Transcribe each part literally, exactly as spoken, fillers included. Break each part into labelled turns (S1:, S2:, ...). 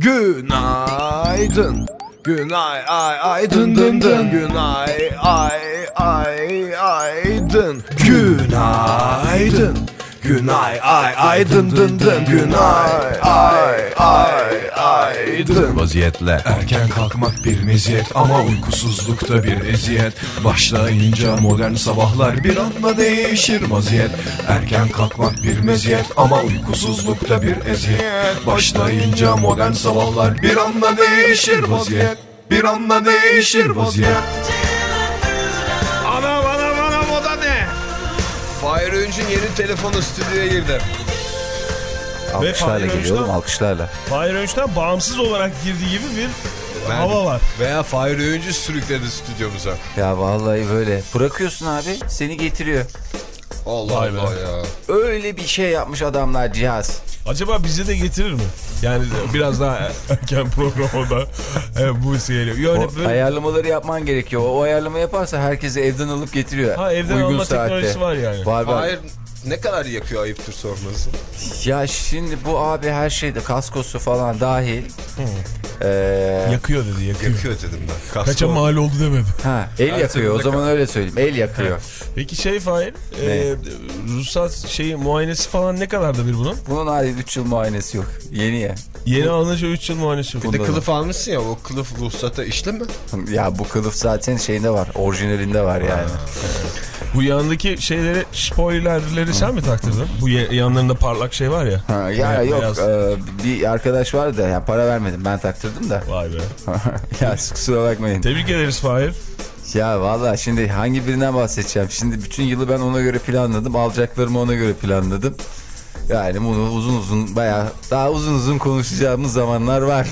S1: Günaydın. Günay ay ay dın dın dın. Günay ay ay ay dın. Günaydın. Günay ay ay dın dın dın. Günay ay ay ay dın.
S2: Vaziyetle erken kalkmak bir meziyet ama uykusuzlukta bir eziyet. Başlayınca modern sabahlar bir anda değişir vaziyet. Erken kalkmak bir meziyet ama uykusuzlukta bir eziyet. Başlayınca modern sabahlar bir anda değişir vaziyet. Bir anda değişir vaziyet.
S1: Anam anam anam, o da ne? Fahir Öğünç'ün yeni telefonu stüdyoya girdi.
S3: Alkışlarla geliyor oğlum, alkışlarla.
S4: Fahir Öğünç'ten bağımsız olarak girdiği gibi bir
S1: Ben,
S4: hava var.
S1: Veya Fahir Öğünç'ü sürükledi stüdyomuza.
S3: Ya vallahi böyle. Bırakıyorsun abi, seni getiriyor.
S1: Allah
S4: Vay
S1: Allah
S4: be.
S1: ya.
S3: Öyle bir şey yapmış adamlar, cihaz.
S4: Acaba bizi de getirir mi? Yani biraz daha erken programda e, bu seyir. Yani
S3: O
S4: böyle...
S3: ayarlamaları yapman gerekiyor. O ayarlama yaparsa herkesi evden alıp getiriyor.
S4: Ha, evden
S3: uygun
S4: alma
S3: saatte.
S4: teknolojisi var yani.
S3: Var var.
S1: Fahir ne kadar yakıyor, ayıptır sorması.
S3: Ya şimdi bu abi her şeyde, kaskosu falan dahil. Ee,
S4: Yakıyor dedi, yakıyor.
S1: Yakıyor dedim ben. Kasko.
S4: Kaça mal oldu demedi.
S3: ha, el yakıyor o zaman, öyle söyleyeyim. El yakıyor.
S4: Peki şey Fahir, e, ruhsat şeyi muayenesi falan ne kadardı bir bunun?
S3: Bunun hali üç yıl muayenesi yok. Yeni ya.
S4: Yeni alınınca üç yıl muayenesi yok.
S1: Bir de
S3: Bunda
S1: kılıf almışsın ya, o kılıf ruhsata işle mi?
S3: Ya bu kılıf zaten şeyinde var. Orijinalinde var yani.
S4: Bu yandaki şeyleri, spoilerleri sen mi taktırdın? Bu yanlarında parlak şey var ya.
S3: Ha, ya
S4: Beyaz-
S3: yok
S4: beyaz.
S3: e, bir arkadaş vardı da yani para vermedim, ben taktırdım da.
S4: Vay be.
S3: Ya kusura bakmayın.
S4: Tebrik ederiz Fahir.
S3: Ya valla şimdi hangi birinden bahsedeceğim? Şimdi bütün yılı ben ona göre planladım. Alacaklarımı ona göre planladım. Yani bunu uzun uzun, bayağı daha uzun uzun konuşacağımız zamanlar var.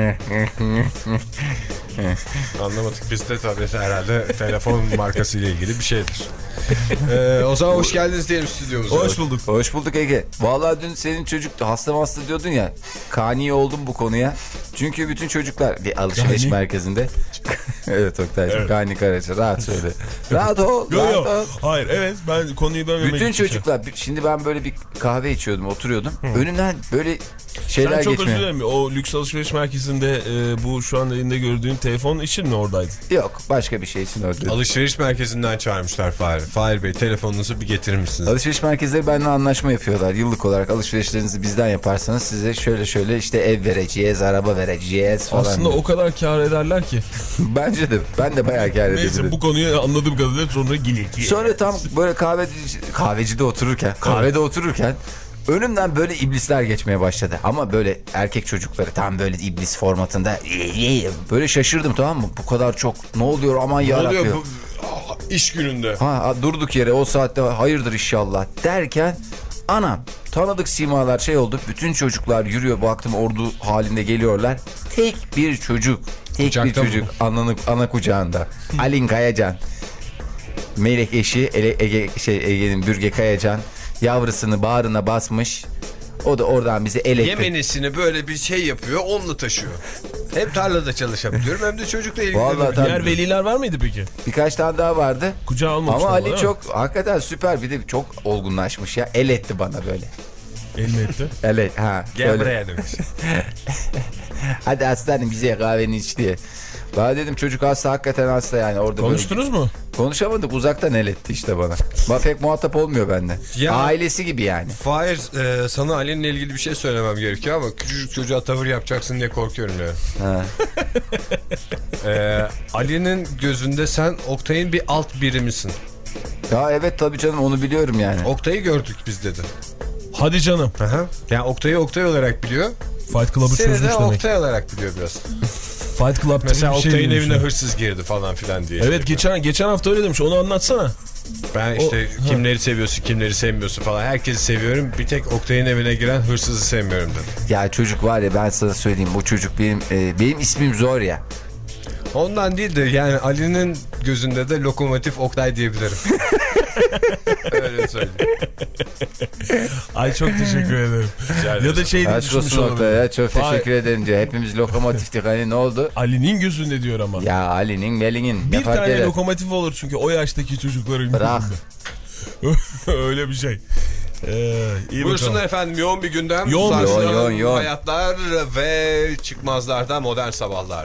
S1: Anlamadık biz de tabii, herhalde telefon markası ile ilgili bir şeydir. ee, o zaman hoş geldiniz diyelim stüdyomuza.
S4: Hoş bulduk.
S3: Hoş bulduk Ege. Valla dün senin çocuk hasta hasta diyordun ya. Kani oldum bu konuya. Çünkü bütün çocuklar bir alışveriş
S4: Kani?
S3: merkezinde. Evet Oktay'cığım, evet. Kani Karaca, rahat söyle. Rahat ol.
S4: Yo
S3: rahat
S4: yo.
S3: ol.
S4: Hayır, evet, ben konuyu bölmemek
S3: Bütün
S4: için.
S3: çocuklar, şimdi ben böyle bir kahve içiyordum, oturuyordum. Hı. Önümden böyle şeyler
S4: Sen çok
S3: geçmiyor.
S4: özür dilerim. O lüks alışveriş merkezinde e, bu şu anda elinde gördüğün telefon için mi oradaydın?
S3: Yok, başka bir şey için öldürdüm.
S1: Alışveriş merkezinden çağırmışlar Fahir. Fahir Bey, telefonunuzu bir getirir misiniz?
S3: Alışveriş merkezleri benimle anlaşma yapıyorlar. Yıllık olarak alışverişlerinizi bizden yaparsanız size şöyle şöyle işte ev vereceğiz, araba vereceğiz falan.
S4: Aslında o kadar kâr ederler ki.
S3: Bence de, ben de bayağı kâr ederim.
S4: Neyse, bu konuyu anladığım kadarıyla sonra gilik.
S3: Sonra tam böyle kahve, kahvecide otururken, kahvede evet. otururken önümden böyle iblisler geçmeye başladı. Ama böyle erkek çocukları, tam böyle iblis formatında. Böyle şaşırdım, tamam mı? Bu kadar çok. Ne oluyor aman yarabbim. Ne oluyor bu
S1: iş gününde?
S3: Ha, durduk yere o saatte hayırdır inşallah derken anam, tanıdık simalar şey oldu. Bütün çocuklar yürüyor, baktım ordu halinde geliyorlar. Tek bir çocuk. Tek
S1: Kucakta
S3: bir çocuk ana, ana kucağında. Alin Kayacan. Melek eşi Ege, şey, Ege'nin Bürge Kayacan yavrusunu bağrına basmış. O da oradan bizi el etti.
S1: Yemenisini böyle bir şey yapıyor, onunla taşıyor. Hem tarlada çalışabiliyorum hem de çocukla ilgileniyorum.
S4: Diğer veliler var mıydı peki?
S3: Birkaç tane daha vardı.
S4: Kucağa almamışlar.
S3: Ama Ali çok hakikaten süper, bir de çok olgunlaşmış ya. El etti bana böyle.
S4: El mi etti?
S3: El, ha,
S1: gel buraya demiş.
S3: Hadi aslanım bize kahveni iç diye. Bana dedim çocuk hasta, hakikaten hasta yani. Orada
S4: konuştunuz
S3: böyle...
S4: mu?
S3: Konuşamadık, uzaktan el etti işte bana. Bana pek muhatap olmuyor bende. Ya, ailesi gibi yani.
S1: Fahir, e, sana Ali'nin ilgili bir şey söylemem gerekiyor ama küçücük çocuğa tavır yapacaksın diye korkuyorum ya.
S3: Ha.
S1: e, Ali'nin gözünde sen Oktay'ın bir alt birimisin.
S3: Ya evet tabii canım, onu biliyorum yani.
S1: Oktay'ı gördük biz dedi.
S4: Hadi canım.
S1: Aha. Yani Oktay'ı Oktay olarak biliyor.
S4: Fight Club'ı çözmüş demek.
S1: Seni de Oktay olarak biliyor biraz.
S4: Fight Club
S1: mesela
S4: bir şey
S1: Oktay'ın evine
S4: şey.
S1: hırsız girdi falan filan diye.
S4: Evet, geçen geçen hafta öyle demiş, onu anlatsana.
S1: Ben işte o, kimleri ha. seviyorsun, kimleri sevmiyorsun falan. Herkesi seviyorum, bir tek Oktay'ın evine giren hırsızı sevmiyorum dedi.
S3: Ya çocuk var ya, ben sana söyleyeyim, bu çocuk benim e, benim ismim zor ya.
S1: Ondan değil de yani Ali'nin gözünde de lokomotif Oktay diyebilirim. Öyle söyleyeyim.
S4: Ay çok teşekkür ederim. Ya da şey diye düşünmüş olabilir.
S3: Ya, çok teşekkür Ay. ederim diyor. Hepimiz lokomotiftik, hani ne oldu?
S4: Ali'nin gözünde diyor ama.
S3: Ya Ali'nin, Meling'in.
S4: Bir tane eder? Lokomotif olur çünkü o yaştaki çocukların
S3: Bırak.
S4: Öyle bir şey. Ee, iyi
S1: Buyursunlar
S4: bakalım.
S1: efendim, yoğun bir gündem.
S4: Yoğun,
S1: Sarsılan
S3: yoğun, yoğun, yoğun.
S1: hayatlar ve çıkmazlarda modern sabahlar.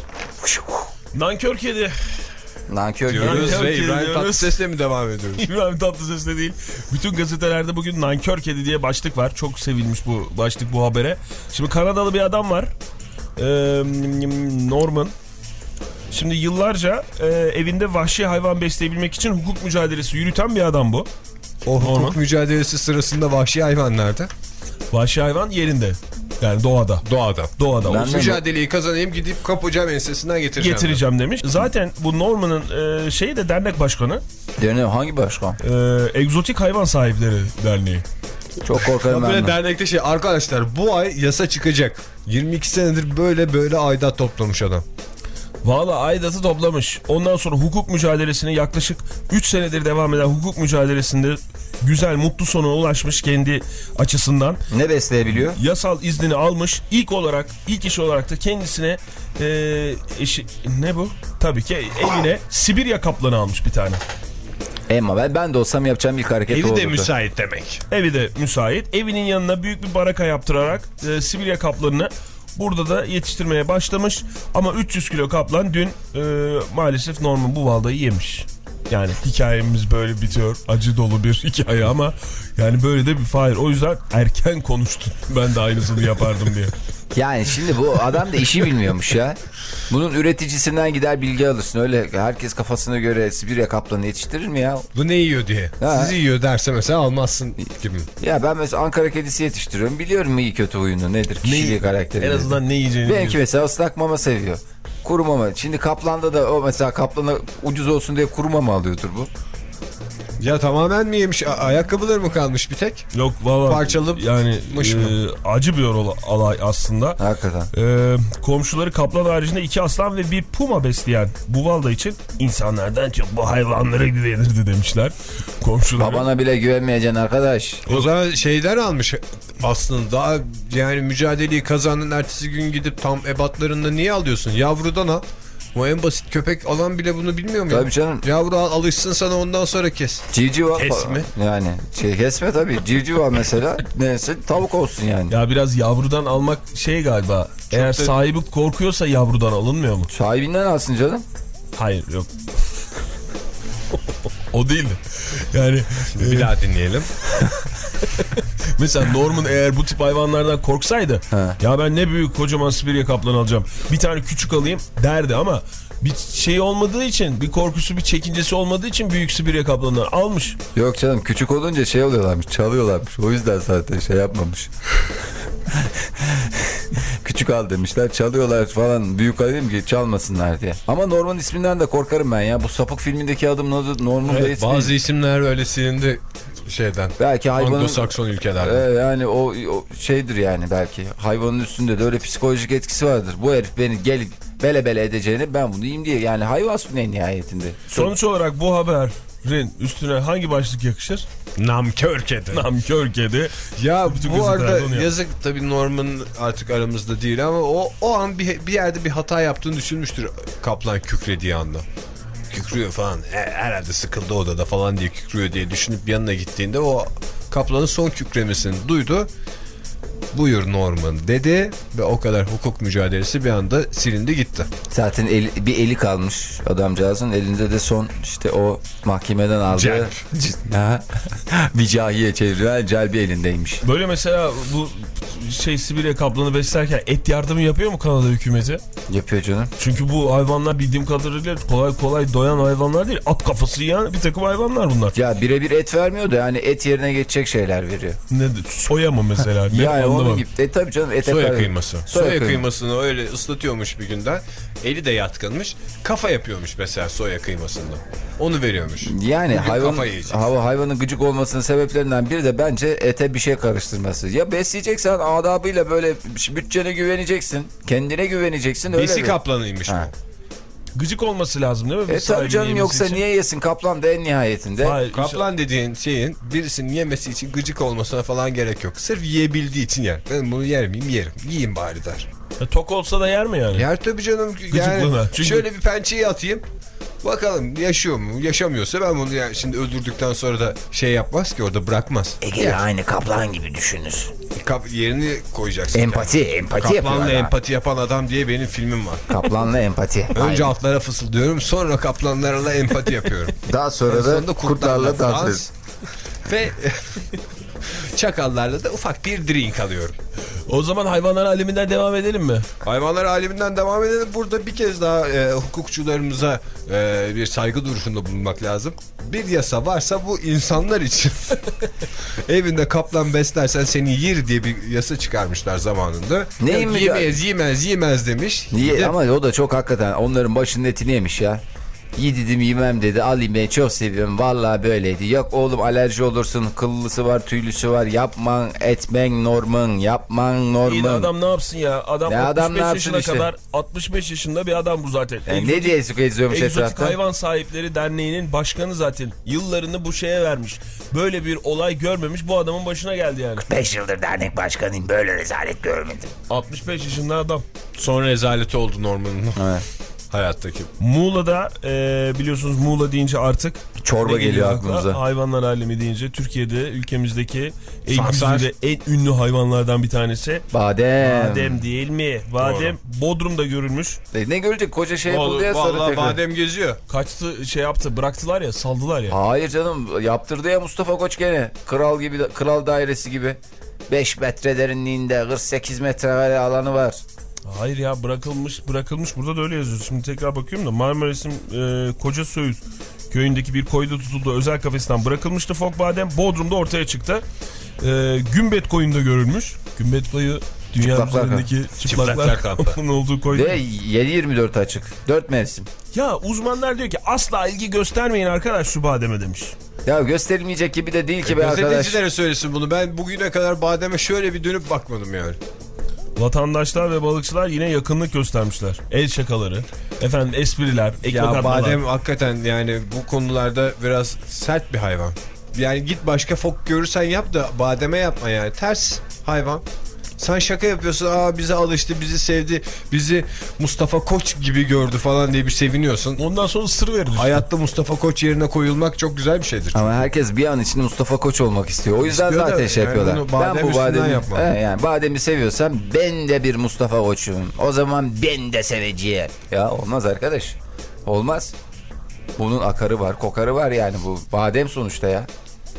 S4: Nankör kedi.
S3: Nankör gibi.
S1: Diyoruz
S4: Nankör
S1: ve
S4: kedi
S1: İbrahim
S4: diyoruz.
S1: Tatlıses'le mi devam ediyoruz?
S4: İbrahim Tatlıses'le değil. Bütün gazetelerde bugün nankör kedi diye başlık var. Çok sevilmiş bu başlık, bu habere. Şimdi Kanadalı bir adam var. Ee, Norman. Şimdi yıllarca e, evinde vahşi hayvan besleyebilmek için hukuk mücadelesi yürüten bir adam bu.
S1: O hukuk
S4: Norman.
S1: mücadelesi sırasında vahşi hayvan nerede?
S4: Vahşi hayvan yerinde. Yani doğada.
S1: Doğada.
S4: Doğada.
S3: Ben
S4: O
S3: de-
S1: Mücadeleyi kazanayım, gidip kapacağım ensesinden getireceğim.
S4: getireceğim demiş. Zaten bu Norman'ın e, şeyi de dernek başkanı.
S3: Derneği hangi başkan?
S4: E, Egzotik Hayvan Sahipleri Derneği.
S3: Çok korkarım ben.
S1: Böyle
S3: de.
S1: dernekte şey, arkadaşlar bu ay yasa çıkacak. yirmi iki senedir böyle böyle aidat toplamış adam.
S4: Valla aidatı toplamış. Ondan sonra hukuk mücadelesine yaklaşık üç senedir devam eden hukuk mücadelesinde güzel, mutlu sonuna ulaşmış kendi açısından.
S3: Ne besleyebiliyor?
S4: Yasal iznini almış. İlk olarak, ilk iş olarak da kendisine e, eşi, ne bu? Tabii ki evine Sibirya kaplanı almış bir tane.
S3: Emma ben, ben de olsam yapacağım ilk hareket
S1: Evi
S3: olurdu.
S1: de müsait demek.
S4: Evi de müsait. Evinin yanına büyük bir baraka yaptırarak e, Sibirya kaplanını burada da yetiştirmeye başlamış. Ama üç yüz kilo kaplan dün e, maalesef Norman Buvalda'yı yemiş. Yani hikayemiz böyle bitiyor. Acı dolu bir hikaye ama yani böyle de bir Fahir. O yüzden erken konuştun. Ben de aynısını yapardım diye.
S3: Yani şimdi bu adam da işi bilmiyormuş ya. Bunun üreticisinden gider bilgi alırsın. Öyle herkes kafasına göre Sibirya kaplanı yetiştirir mi ya?
S1: Bu ne yiyor diye.
S3: Ha.
S1: Sizi yiyor derse mesela almazsın gibi.
S3: Ya ben mesela Ankara kedisi yetiştiriyorum. Biliyorum iyi kötü huyunu nedir, kişiliği, karakteri.
S4: En
S3: nedir.
S4: azından ne yiyeceğini
S3: Benimki
S4: biliyorsun.
S3: mesela ıslak mama seviyor. Kuru mama. Şimdi kaplanda da o mesela kaplana ucuz olsun diye kuru mama alıyordur bu.
S1: Ya tamamen mi yemiş? A- ayakkabıları mı kalmış bir tek?
S4: Yok valla.
S1: Parçalıp
S4: yani
S1: mış
S4: e,
S1: mı?
S4: acı bir ola- olay aslında.
S3: Hakikaten.
S4: E, komşuları kaplan haricinde iki aslan ve bir puma besleyen Buvalda için insanlardan çok bu hayvanlara güvenirdi demişler. Komşuları.
S3: Babana bile güvenmeyeceksin arkadaş.
S1: O zaman şeyler almış aslında, daha yani mücadeleyi kazandın, ertesi gün gidip tam ebatlarında niye alıyorsun? Yavrudan al. O en basit, köpek alan bile bunu bilmiyor mu?
S3: Tabii
S1: ya?
S3: canım.
S1: Yavru al, alışsın sana, ondan sonra kes.
S3: Civciv var.
S1: Kesme.
S3: Yani şey kesme tabii. Civciv var mesela. Neyse tavuk olsun yani.
S4: Ya biraz yavrudan almak şey galiba. Eğer
S1: da-
S4: sahibi korkuyorsa yavrudan alınmıyor mu?
S3: Sahibinden alsın canım.
S4: Hayır yok. O değildi. Yani
S1: Bir daha dinleyelim.
S4: mesela Norman eğer bu tip hayvanlardan korksaydı
S3: He.
S4: ya ben ne büyük kocaman Sibirya kaplanı alacağım. Bir tane küçük alayım derdi ama bir şey olmadığı için, bir korkusu, bir çekincesi olmadığı için büyük Sibirya kaplanını almış.
S3: Yok canım küçük olunca şey oluyorlarmış, çalıyorlarmış. O yüzden zaten şey yapmamış. Küçük al demişler, çalıyorlar falan. Büyük alayım ki çalmasınlar diye. Ama Norman isminden de korkarım ben ya. Bu Sapık filmindeki adamın adı Norman
S1: Evet,
S3: Bates
S1: bazı
S3: değil.
S1: isimler öyle silindi şeyden.
S3: Belki hayvanın...
S1: Anglo-Sakson ülkelerden.
S3: Ee, yani o, o şeydir yani belki. Hayvanın üstünde de öyle psikolojik etkisi vardır. Bu herif beni gelip bele bele edeceğini ben bunu yiyeyim diye. Yani hayvan en nihayetinde.
S4: Sonuç olarak bu haberin üstüne hangi başlık yakışır?
S1: Namkör kedi.
S4: Namkör kedi.
S1: Ya
S4: Bütün
S1: bu
S4: gazetelerde
S1: arada
S4: onu yaptı.
S1: yazık tabii, Norman artık aramızda değil ama o o an bir, bir yerde bir hata yaptığını düşünmüştür kaplan kükrediği anda. Kükrüyor falan. E, herhalde sıkıldı odada falan diye kükrüyor diye düşünüp yanına gittiğinde o kaplanın son kükremesini duydu. Buyur Norman dedi ve o kadar hukuk mücadelesi bir anda silindi gitti.
S3: Zaten el, bir eli kalmış adamcağızın. Elinde de son işte o mahkemeden aldığı
S1: Celp.
S3: Ha, vicahiye çevrilen celbi elindeymiş.
S4: Böyle mesela bu şey Sibirya kaplanı beslerken et yardımı yapıyor mu Kanada hükümeti?
S3: Yapıyor canım.
S4: Çünkü bu hayvanlar bildiğim kadarıyla kolay kolay doyan hayvanlar değil. At kafası yiyen bir takım hayvanlar bunlar.
S3: Ya birebir et vermiyor da yani et yerine geçecek şeyler veriyor.
S4: Nedir? Soya mı mesela? Ne
S3: Yani
S4: anlamadım.
S3: onun gibi. E tabii canım ete
S1: Soya
S3: kar-
S1: kıyması.
S3: Soya,
S1: Soya
S3: kıyması.
S1: kıymasını öyle ıslatıyormuş bir günden. Eli de yatkınmış. Kafa yapıyormuş mesela soya kıymasında. Onu veriyormuş.
S3: Yani
S1: Bugün
S3: hayvan,
S1: kafa yiyecek.
S3: hava, hayvanın gıcık olmasının sebeplerinden biri de bence ete bir şey karıştırması. Ya besleyeceksen adabıyla böyle bütçene güveneceksin. Kendine güveneceksin. Öyle
S1: Besi
S3: mi?
S1: kaplanıymış
S3: Ha.
S1: bu.
S4: Gıcık olması lazım değil mi?
S3: E
S4: Bir sahibinin
S3: tabii canım
S4: yemesi
S3: yoksa
S4: için?
S3: niye yesin? Kaplan da en nihayetinde.
S4: Hayır,
S1: Kaplan dediğin şeyin birisinin yemesi için gıcık olmasına falan gerek yok. Sırf yiyebildiği için yer. Ben bunu yer miyim? Yerim. Yiyeyim bari der.
S4: E, tok olsa da yer mi yani?
S1: Yer tabii canım.
S4: Gıcıklığına.
S1: Yani
S4: Çünkü-
S1: şöyle bir pençeyi atayım. Bakalım yaşıyor mu? Yaşamıyorsa ben bunu yani şimdi öldürdükten sonra da şey yapmaz ki, orada bırakmaz.
S3: Ege aynı kaplan gibi düşünür.
S1: Kap yerini koyacaksın.
S3: Empati,
S1: yani.
S3: empati yapıyor.
S1: Kaplanla
S3: adam.
S1: empati yapan adam diye benim filmim var.
S3: Kaplanla empati.
S1: Önce atlara fısıldıyorum, sonra kaplanlarla empati yapıyorum.
S3: Daha sonra da kurtlarla dans ediyoruz.
S1: Ve çakallarla da ufak bir drink alıyorum.
S4: O zaman hayvanlar aleminden devam edelim mi?
S1: Hayvanlar aleminden devam edelim. Burada bir kez daha e, hukukçularımıza e, bir saygı duruşunda bulunmak lazım. Bir yasa varsa bu insanlar için. Evinde kaplan beslersen seni yer diye bir yasa çıkarmışlar zamanında.
S3: Neymiş
S1: yani, yemez, yemez, yemez demiş.
S3: Niye? Ama o da çok hakikaten onların başının etini yemiş ya. İyi dedim yemem dedi. Alayım ben çok seviyorum. Vallahi böyleydi. Yok oğlum alerji olursun. Kıllısı var, tüylüsü var. Yapman, etmen normun. Yapman normun.
S4: İyi de adam ne yapsın ya? Adam
S3: ne
S4: altmış beş
S3: adam ne
S4: yaşına
S3: işte?
S4: kadar altmış beş yaşında bir adam bu zaten.
S3: Yani
S4: egzotik,
S3: ne diye geziyormuş
S4: Egzotik
S3: etrafta?
S4: Hayvan Sahipleri Derneği'nin başkanı zaten. Yıllarını bu şeye vermiş. Böyle bir olay görmemiş. Bu adamın başına geldi yani.
S3: beş yıldır dernek başkanıyım. Böyle rezalet görmedim.
S4: altmış beş yaşında adam.
S1: Sonra rezaleti oldu Norman'ın.
S3: Evet.
S1: Hayattaki.
S4: Muğla'da e, biliyorsunuz Muğla deyince artık
S3: çorba
S4: ne
S3: geliyor
S4: akla?
S3: aklımıza.
S4: Hayvanlar alemi deyince Türkiye'de ülkemizdeki en
S1: Sansar.
S4: güzide en ünlü hayvanlardan bir tanesi.
S3: Badem.
S4: Badem değil mi? Badem Bodrum'da görülmüş.
S3: E, ne görecek? Koca şey
S1: Vallahi,
S3: buldu ya sonra
S1: vallahi
S3: tekrar.
S1: badem geziyor.
S4: Kaçtı şey yaptı bıraktılar ya saldılar ya.
S3: Hayır canım yaptırdı ya Mustafa Koç gene. Kral gibi, kral dairesi gibi. beş metre derinliğinde kırk sekiz metrekare alanı var.
S4: Hayır ya bırakılmış bırakılmış burada da öyle yazıyor. Şimdi tekrar bakıyorum da Marmaris'in e, Koca Söğüt köyündeki bir koyda tutulduğu özel kafesten bırakılmıştı fok badem. Bodrum'da ortaya çıktı. E, Gümbet koyunda görülmüş. Gümbet koyu dünya
S3: Çıplaklar
S4: üzerindeki çıplaklar,
S1: Çıplaklar kampı.
S4: kampının olduğu koyda.
S3: Ve yedi yirmi dört açık. dört mevsim.
S4: Ya uzmanlar diyor ki asla ilgi göstermeyin arkadaş şu bademe demiş.
S3: Ya gösterilmeyecek gibi de değil ki be arkadaş.
S1: Gazetecilere söylesin bunu. Ben bugüne kadar bademe şöyle bir dönüp bakmadım yani.
S4: Vatandaşlar ve balıkçılar yine yakınlık göstermişler. El şakaları, efendim espriler, ekmek
S1: Ya
S4: atmalar.
S1: badem hakikaten yani bu konularda biraz sert bir hayvan. Yani git başka fok görürsen yap da bademe yapma yani. Ters hayvan. Sen şaka yapıyorsun, aa bize alıştı, bizi sevdi, bizi Mustafa Koç gibi gördü falan diye bir seviniyorsun.
S4: Ondan sonra sır verir.
S1: Hayatta Mustafa Koç yerine koyulmak çok güzel bir şeydir.
S3: Ama herkes bir an içinde Mustafa Koç olmak istiyor. O yüzden
S1: İstiyor da,
S3: zaten şey
S1: yani
S3: yapıyorlar.
S1: bunu badem
S3: Ben bu
S1: üstünden
S3: bademi,
S1: yapma.
S3: he, yani bademi seviyorsam ben de bir Mustafa Koç'um. O zaman ben de seveceğim. Ya olmaz arkadaş. Olmaz. Bunun akarı var, kokarı var yani bu badem sonuçta ya.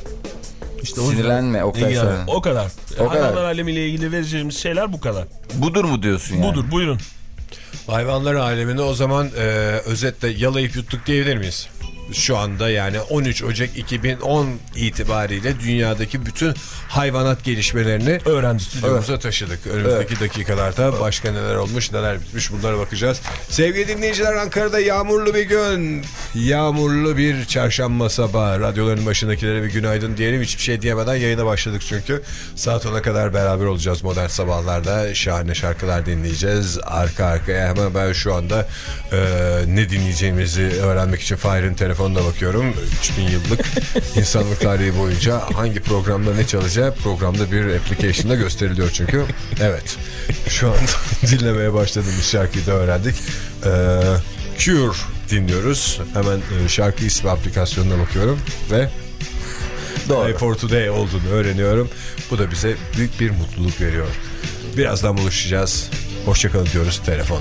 S4: İşte
S3: Sinirlenme o kadar.
S4: yani, o kadar.
S3: O kadar.
S4: Hayvanlar alemiyle ilgili vereceğimiz şeyler bu kadar.
S3: Budur mu diyorsun yani?
S4: Budur buyurun.
S1: Hayvanlar alemini o zaman e, özetle yalayıp yuttuk diyebilir miyiz? Şu anda yani on üç Ocak iki bin on itibariyle dünyadaki bütün hayvanat gelişmelerini
S4: Öğrendik.
S1: stüdyomuza taşıdık. Önümüzdeki evet. dakikalarda başka neler olmuş, neler bitmiş, bunlara bakacağız. Sevgili dinleyiciler, Ankara'da yağmurlu bir gün. Yağmurlu bir çarşamba sabahı. Radyoların başındakilere bir günaydın diyelim. Hiçbir şey diyemeden yayına başladık çünkü. Saat ona kadar beraber olacağız modern sabahlarda. Şahane şarkılar dinleyeceğiz. Arka arkaya hemen ben şu anda e, ne dinleyeceğimizi öğrenmek için Fahir'in telefonuna bakıyorum. üç bin yıllık insanlık tarihi boyunca hangi programda ne çalacağı programda bir application'da gösteriliyor çünkü. Evet. Şu anda dinlemeye başladığımız şarkıyı da öğrendik. Ee, Cure dinliyoruz. Hemen e, şarkı ismi aplikasyonuna bakıyorum ve
S3: Doğru.
S1: For Today olduğunu öğreniyorum. Bu da bize büyük bir mutluluk veriyor. Birazdan buluşacağız. Hoşçakalın diyoruz telefona.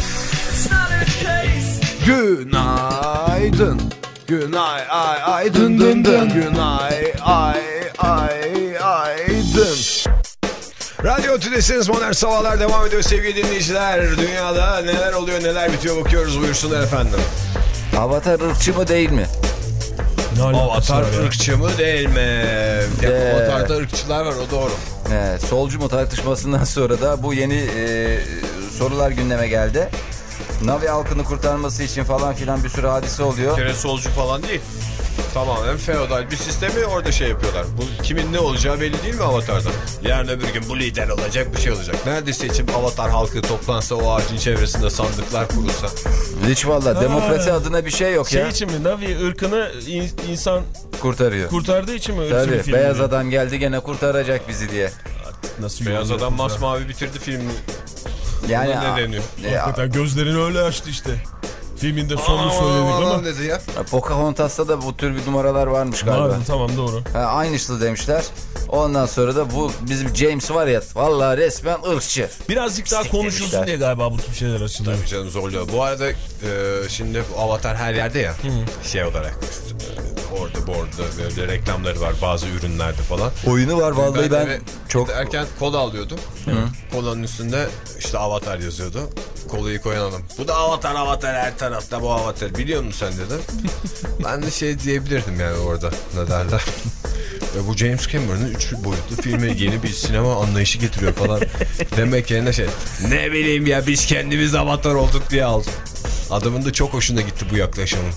S2: Günaydın. Günay ay ay dın dın dın. Günay ay ay ay dın.
S1: Radyo Tülesi'niz modern sabahlar devam ediyor sevgili dinleyiciler. Dünyada neler oluyor neler bitiyor bakıyoruz, buyursunlar efendim.
S3: Avatar ırkçı mı değil mi?
S1: Avatar ırkçı mı değil mi?
S3: De...
S1: Avatar'da ırkçılar var, o doğru.
S3: Evet, solcu mu tartışmasından sonra da bu yeni e, sorular gündeme geldi. Navi halkını kurtarması için falan filan bir sürü hadise oluyor.
S1: Bir kere solcu falan değil. Tamamen feodal bir sistemi orada şey yapıyorlar. Bu kimin ne olacağı belli değil mi Avatar'da? Yarın öbür gün bu lider olacak, bir şey olacak. Nerede seçim Avatar halkı toplansa, o ağacın çevresinde sandıklar kurulsa.
S3: Hiç valla demokrasi adına bir şey yok
S4: şey
S3: ya.
S4: Şey için mi? Navi ırkını in, insan
S3: kurtarıyor.
S4: Kurtardığı için mi?
S3: Tabii, beyaz diye. Adam geldi gene kurtaracak bizi diye.
S1: Nasıl beyaz adam masmavi bitirdi filmi.
S3: Yani
S1: ne deniyor?
S4: E, Hakikaten gözlerini öyle açtı işte. Demin de sonunu söyledik ama.
S1: dedi ya.
S3: Pocahontas'ta da bu tür bir numaralar varmış galiba.
S4: Vardı, tamam doğru.
S3: Ha, aynısı demişler. Ondan sonra da bu bizim James var ya, vallahi resmen ırkçı.
S4: Birazcık daha konuşulsun
S3: demişler.
S4: diye galiba bu tür şeyler açılıyor.
S1: Tabii canım zorluyor. Bu arada e, şimdi bu Avatar her yerde ya. Hı. Şey olarak e, orada bu orada böyle reklamları var bazı ürünlerde falan.
S3: Oyunu var vallahi, ben, ben çok
S1: erken kola alıyordum. Hı. Kolanın üstünde işte Avatar yazıyordu. Kolayı koyan adam. Bu da Avatar, Avatar her tarafta bu Avatar. Biliyor musun sen dedi. Ben de şey diyebilirdim yani orada. Ne derler. Ya bu James Cameron'ın üç boyutlu filme yeni bir sinema anlayışı getiriyor falan. Demek yerine şey. Ne bileyim ya biz kendimiz Avatar olduk diye aldım. Adamın da çok hoşuna gitti bu yaklaşımın.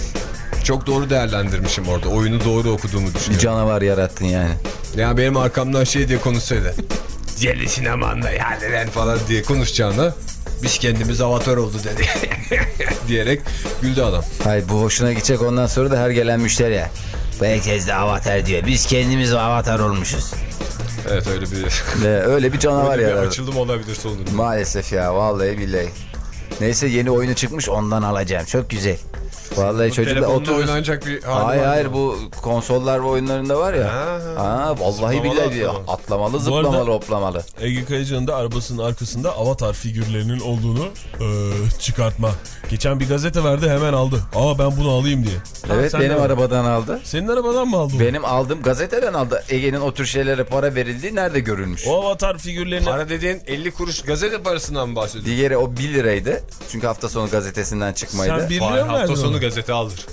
S1: Çok doğru değerlendirmişim orada. Oyunu doğru okuduğumu
S3: bir
S1: düşünüyorum.
S3: canavar yarattın yani.
S1: Ya benim arkamdan şey diye konuşsaydı. Jelly sinemanda yani falan diye konuşacağına biz kendimiz Avatar oldu dedi. diyerek güldü adam.
S3: Hayır, bu hoşuna gidecek, ondan sonra da her gelen müşteriye. Bu herkes de Avatar diyor. Biz kendimiz Avatar olmuşuz.
S1: Evet öyle bir...
S3: Ve öyle bir canavar
S1: öyle bir
S3: yarattı.
S1: açılım olabilir sonunda.
S3: Maalesef ya, vallahi billahi. Neyse, yeni oyunu çıkmış, ondan alacağım. Çok güzel. Vallahi çocuklar oturur.
S1: Oynanacak bir hali
S3: Hayır
S1: var
S3: hayır
S1: mı?
S3: bu konsollar ve oyunlarında var ya.
S1: Ha,
S3: ha vallahi
S1: zıplamalı,
S3: billahi diyor.
S1: atlamalı.
S3: Atlamalı, zıplamalı,
S4: arada,
S3: hoplamalı.
S4: Ege Kayacan'ın da arabasının arkasında Avatar figürlerinin olduğunu e, çıkartma. Geçen bir gazete verdi, hemen aldı. Aa ben bunu alayım diye.
S3: Evet,
S4: ha,
S3: benim arabadan aldı.
S4: Senin arabadan mı aldı?
S3: Benim aldığım gazeteden aldı. Ege'nin o tür şeylere para verildiği nerede görülmüş?
S4: O Avatar figürlerini...
S1: Para dediğin elli kuruş gazete parasından mı bahsediyorsun?
S3: Diğeri o bir liraydı. Çünkü hafta sonu gazetesinden çıkmaydı.
S4: Sen bir
S1: Hayır,
S4: lira mı
S1: hafta
S4: verdin
S1: sonu
S4: onu?
S1: gazete alır.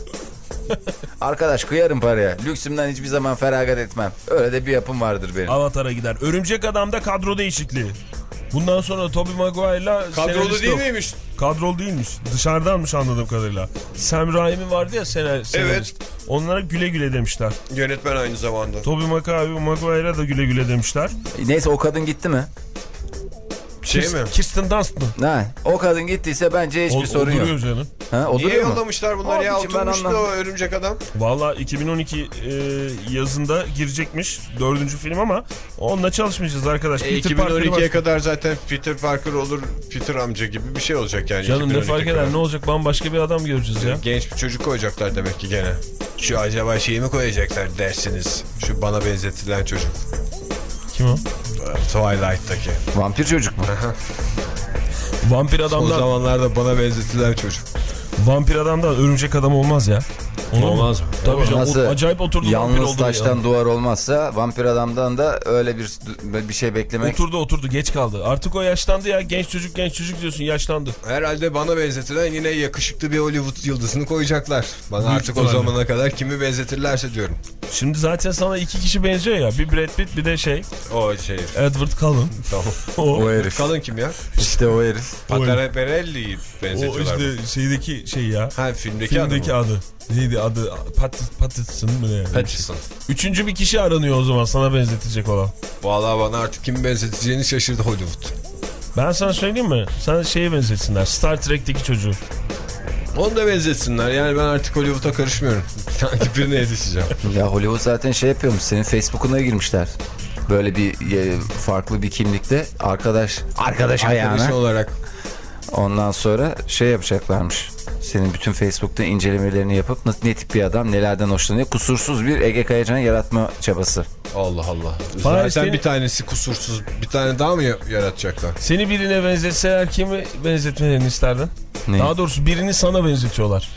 S3: Arkadaş kıyarım paraya. Lüksümden hiçbir zaman feragat etmem. Öyle de bir yapım vardır benim.
S4: Avatar'a gider. Örümcek Adam'da kadro değişikliği. Bundan sonra Tobey Maguire'la
S1: Kadrolu değil
S4: yok.
S1: miymiş?
S4: Kadrolu değilmiş. Dışarıdanmış anladığım kadarıyla. Sam Raimi vardı ya senar, senarist.
S1: Evet.
S4: Onlara güle güle demişler.
S1: Yönetmen aynı zamanda.
S4: Tobey Maguire'a da güle güle demişler.
S3: Neyse, o kadın gitti mi?
S1: Şey
S4: Kirsten,
S1: mi?
S4: Kirsten Dunst mı?
S3: Ne? O kadın gittiyse bence hiçbir
S4: O,
S3: sorun yok.
S4: Duruyor canım.
S3: Ha, o
S1: Niye
S3: duruyor mu?
S1: yollamışlar bunları ya?
S3: Abicim, ben
S1: Oturmuştu
S3: anlam-
S1: o örümcek adam.
S4: Valla iki bin on iki e, yazında girecekmiş dördüncü film ama onunla çalışmayacağız arkadaş.
S1: E,
S4: Peter
S1: iki bin on
S4: Parker'ı
S1: ikiye
S4: baş-
S1: kadar zaten Peter Parker olur, Peter amca gibi bir şey olacak yani.
S4: Canım ne
S1: iki bin on ikiye
S4: fark eder,
S1: kadar.
S4: ne olacak, bambaşka bir adam göreceğiz ya.
S1: Genç bir çocuk koyacaklar demek ki gene. Şu acaba şeyi mi koyacaklar dersiniz? Şu bana benzetilen çocuk.
S4: Kim o?
S1: Twilight'taki.
S3: Vampir çocuk mu?
S4: Vampir
S1: O
S4: adamdan,
S1: zamanlarda bana benzetilen çocuk.
S4: vampir adamdan örümcek adam olmaz ya. Olur
S1: Olmaz mı?
S4: Tabii canım,
S3: Nasıl?
S4: o acayip oturdu vampir
S3: Yalnız
S4: oldu.
S3: taştan
S4: ya.
S3: duvar olmazsa vampir adamdan da öyle bir bir şey beklemek.
S4: Oturdu oturdu geç kaldı. Artık o yaşlandı ya, genç çocuk genç çocuk diyorsun, yaşlandı.
S1: Herhalde bana benzetilen yine yakışıklı bir Hollywood yıldızını koyacaklar. Bana
S4: Büyük
S1: artık o
S4: ihtimalle.
S1: zamana kadar kimi benzetirlerse diyorum.
S4: Şimdi zaten sana iki kişi benziyor ya, bir Brad Pitt bir de şey
S1: O şey.
S4: Edward Cullen.
S1: Tamam.
S4: O,
S3: O herif.
S1: Kalın kim ya?
S3: İşte o herif.
S1: Patarelli'yi
S4: o
S1: benzetiyorlar.
S4: işte şeydeki şey ya.
S1: Ha filmdeki,
S4: Filmdeki
S1: adı mı?
S4: adı. Neydi adı? Pat Pattinson mı ne?
S1: Pattinson.
S4: Üçüncü bir kişi aranıyor o zaman sana benzetecek olan.
S1: Vallahi bana artık kimi benzeteceğini şaşırdı Hollywood.
S4: Ben sana söyleyeyim mi? Sana şeye benzetsinler. Star Trek'teki çocuğu.
S1: Onu da benzetsinler. Yani ben artık Hollywood'a karışmıyorum. Sanki birine yetişeceğim.
S3: Ya Hollywood zaten şey yapıyormuş. Senin Facebook'una girmişler. Böyle bir e, farklı bir kimlikte arkadaş arkadaş ayağına.
S1: Arkadaşı olarak.
S3: Ondan sonra şey yapacaklarmış. Senin bütün Facebook'ta incelemelerini yapıp ne tip bir adam, nelerden hoşlanıyor. Kusursuz bir Ege Kayacan yaratma çabası.
S1: Allah Allah.
S4: Paris
S1: Zaten
S4: seni-
S1: bir tanesi kusursuz. Bir tane daha mı yaratacaklar?
S4: Seni birine benzetseler kimi benzetmelerini isterdin?
S3: Ne?
S4: Daha doğrusu birini sana benzetiyorlar.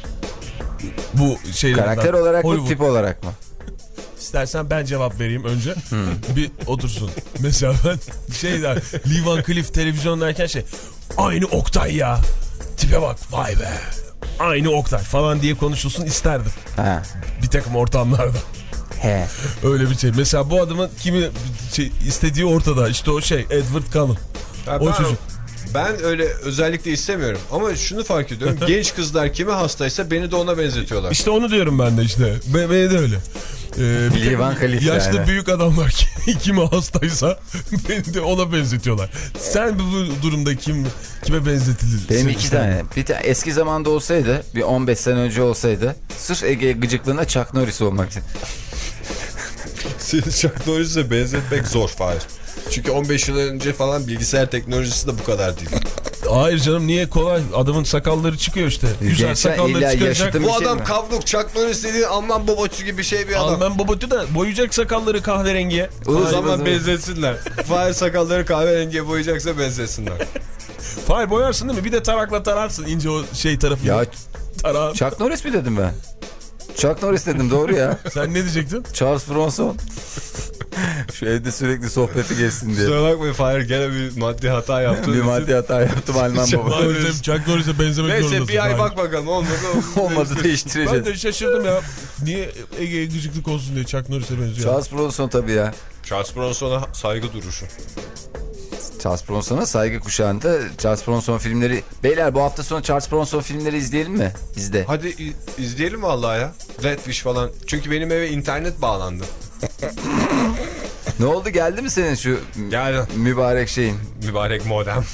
S4: Bu şeylerden.
S3: Karakter olarak mı,
S4: Hollywood.
S3: tip olarak mı?
S4: İstersen ben cevap vereyim önce. Bir otursun. Mesela ben şey der, Lee Van Cleef televizyon derken şey, aynı Oktay ya. Tipe bak, vay be. Aynı Oktay falan diye konuşulsun isterdim.
S3: Ha.
S4: Bir takım ortamlarda.
S3: He.
S4: Öyle bir şey. Mesela bu adamın kimi şey, istediği ortada. İşte o şey Edward Cullen.
S1: Ya
S4: O
S1: ben,
S4: çocuk.
S1: ben öyle özellikle istemiyorum. Ama şunu fark ediyorum. Genç kızlar kime hastaysa beni de ona benzetiyorlar.
S4: İşte onu diyorum ben de işte. Be beni de öyle. Ee, bir
S3: Lee Van Cleef
S4: yaşlı
S3: yani.
S4: büyük adamlar ki- kime hastaysa beni de ona benzetiyorlar. Sen bu durumda kim kime benzetilir?
S3: Benim iki tane. Bir tane eski zamanda olsaydı, bir on beş sene önce olsaydı, sırf Ege gıcıklığına Chuck Norris olmak için.
S1: Seni Chuck Norris'e benzetmek zor Fahir. Çünkü on beş yıl önce falan bilgisayar teknolojisi de bu kadar değil.
S4: Hayır canım, niye kolay? Adamın sakalları çıkıyor işte. Güzel
S3: Gençler
S4: sakalları
S3: illa
S4: çıkaracak.
S3: yaşıtım
S1: Bu
S3: bir şey
S1: adam
S3: mi?
S1: kavruk, Chuck Norris dediğin Alman babacı gibi şey bir adam.
S4: Alman babacı da boyayacak sakalları kahverengiye.
S1: O zaman benzetsinler. Fahir sakalları kahverengiye boyayacaksa benzetsinler.
S4: Fahir boyarsın değil mi? Bir de tarakla tararsın ince o şey tarafını.
S3: Ya
S4: Tarağın.
S3: Chuck Norris mi dedim ben? Chuck Norris dedim, doğru ya.
S4: Sen ne diyecektin?
S3: Charles Bronson. Şu evde sürekli sohbeti geçsin diye.
S1: Kusura bakmayın Fahir, gene bir maddi hata yaptın.
S3: Bir maddi hata yaptım Alman baba.
S4: Fahir Chuck Norris'e benzemek zorundasın.
S1: Neyse bir ay
S4: Fahir.
S1: bak bakalım, olmadı.
S3: Olmadı,
S4: Ben
S3: değiştireceğiz.
S4: de şaşırdım ya. Niye Ege'ye gıcıklık olsun diye Chuck Norris'e benziyor.
S3: Charles Bronson tabii ya.
S1: Charles Bronson'a saygı duruşu.
S3: Charles Bronson'a saygı kuşağında Charles Bronson filmleri. Beyler bu hafta sonu Charles Bronson filmleri izleyelim mi? Bizde.
S1: Hadi izleyelim vallahi ya. Redfish falan. Çünkü benim eve internet bağlandı.
S3: Ne oldu, geldi mi senin şu
S1: Geldi.
S3: mübarek şeyin?
S1: Mübarek modem.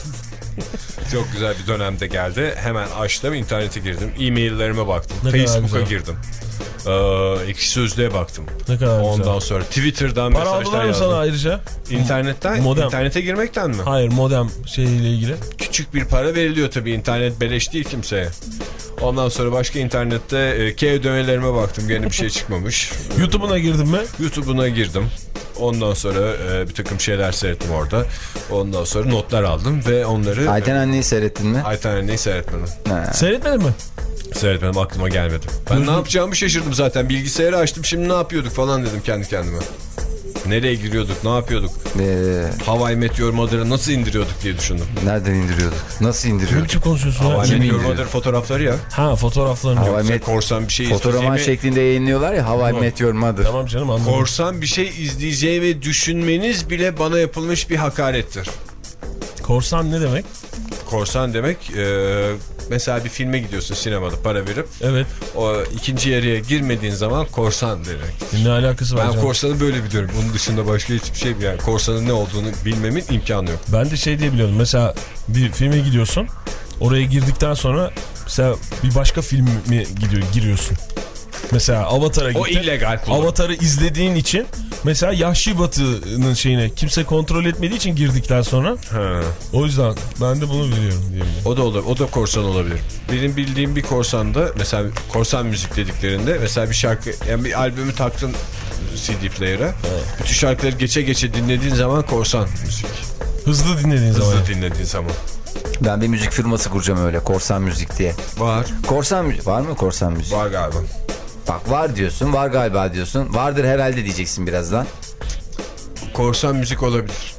S1: Çok güzel bir dönemde geldi. Hemen açtım, internete girdim. E-maillerime baktım.
S4: Ne kadar
S1: Facebook'a
S4: güzel.
S1: girdim. Ee, Ekşi Sözlüğe baktım.
S4: Ne kadar
S1: Ondan
S4: güzel.
S1: sonra Twitter'dan
S4: Para
S1: mesajlar
S4: aldılar mı
S1: yazdım.
S4: sana ayrıca?
S1: İnternetten,
S4: Modem.
S1: internete girmekten mi?
S4: Hayır, modem şeyiyle ilgili.
S1: Küçük bir para veriliyor tabii. İnternet beleş değil kimseye. Ondan sonra başka internette e, K ödemelerime baktım. Gene bir şey çıkmamış.
S4: YouTube'una girdin mi?
S1: YouTube'una girdim. Ondan sonra e, bir takım şeyler seyrettim orada. Ondan sonra notlar aldım ve onları...
S3: Ayten Anne'yi seyrettin mi?
S1: Ayten Anne'yi seyretmedim.
S3: Ha.
S4: Seyretmedin mi?
S1: Seyretmedim, aklıma gelmedi. Ben
S4: Gözüm...
S1: ne yapacağımı şaşırdım zaten. Bilgisayarı açtım, şimdi ne yapıyorduk falan dedim kendi kendime. Nereye giriyorduk, ne yapıyorduk?
S3: Ee,
S1: How I Met Your Mother'ı nasıl indiriyorduk diye düşündüm.
S3: nereden indiriyorduk? Nasıl
S4: Ne
S3: indiriyorduk?
S4: biçim konuşuyorsun ya?
S1: How I
S3: Kim
S1: Met Your
S3: indiriyor?
S1: Mother fotoğrafları ya.
S4: Ha, fotoğraflarını.
S3: How I
S1: Yoksa
S3: Met-
S1: korsan bir şey
S3: Fotoğraman
S1: izleyeceğimi-
S3: şeklinde yayınlıyorlar ya, How I Met Your Mother.
S4: Tamam canım, anladım.
S1: Korsan bir şey izleyeceğimi düşünmeniz bile bana yapılmış bir hakarettir.
S4: Korsan ne demek?
S1: Korsan demek e, mesela bir filme gidiyorsun sinemada para verip
S4: Evet.
S1: o ikinci yarıya girmediğin zaman korsan demek.
S4: Ne alakası var
S1: Ben
S4: canım?
S1: korsanı böyle biliyorum. Bunun dışında başka hiçbir şey yani korsanın ne olduğunu bilmemin imkanı yok.
S4: Ben de şey diye biliyordum. Mesela bir filme gidiyorsun. Oraya girdikten sonra mesela bir başka filme gidiyor, giriyorsun. Mesela Avatar'a gittin.
S1: O illegal kullanım.
S4: Avatar'ı izlediğin için mesela Yahşi Batı'nın şeyine kimse kontrol etmediği için girdikten sonra.
S1: Ha.
S4: O yüzden ben de bunu biliyorum diyeyim.
S1: O da olur. O da korsan olabilir. Benim bildiğim bir korsanda mesela korsan müzik dediklerinde mesela bir şarkı yani bir albümü taktın C D player'a. Evet. Bütün şarkıları geçe geçe dinlediğin zaman korsan müzik.
S4: Hızlı dinlediğin
S1: Hızlı
S4: zaman.
S1: dinlediğin zaman.
S3: Ben bir müzik firması kuracağım öyle, korsan müzik diye.
S1: Var.
S3: Korsan müzik var mı, korsan müzik?
S1: Var galiba.
S3: Bak var diyorsun, var galiba diyorsun. Vardır herhalde diyeceksin birazdan.
S1: Korsan müzik olabilir.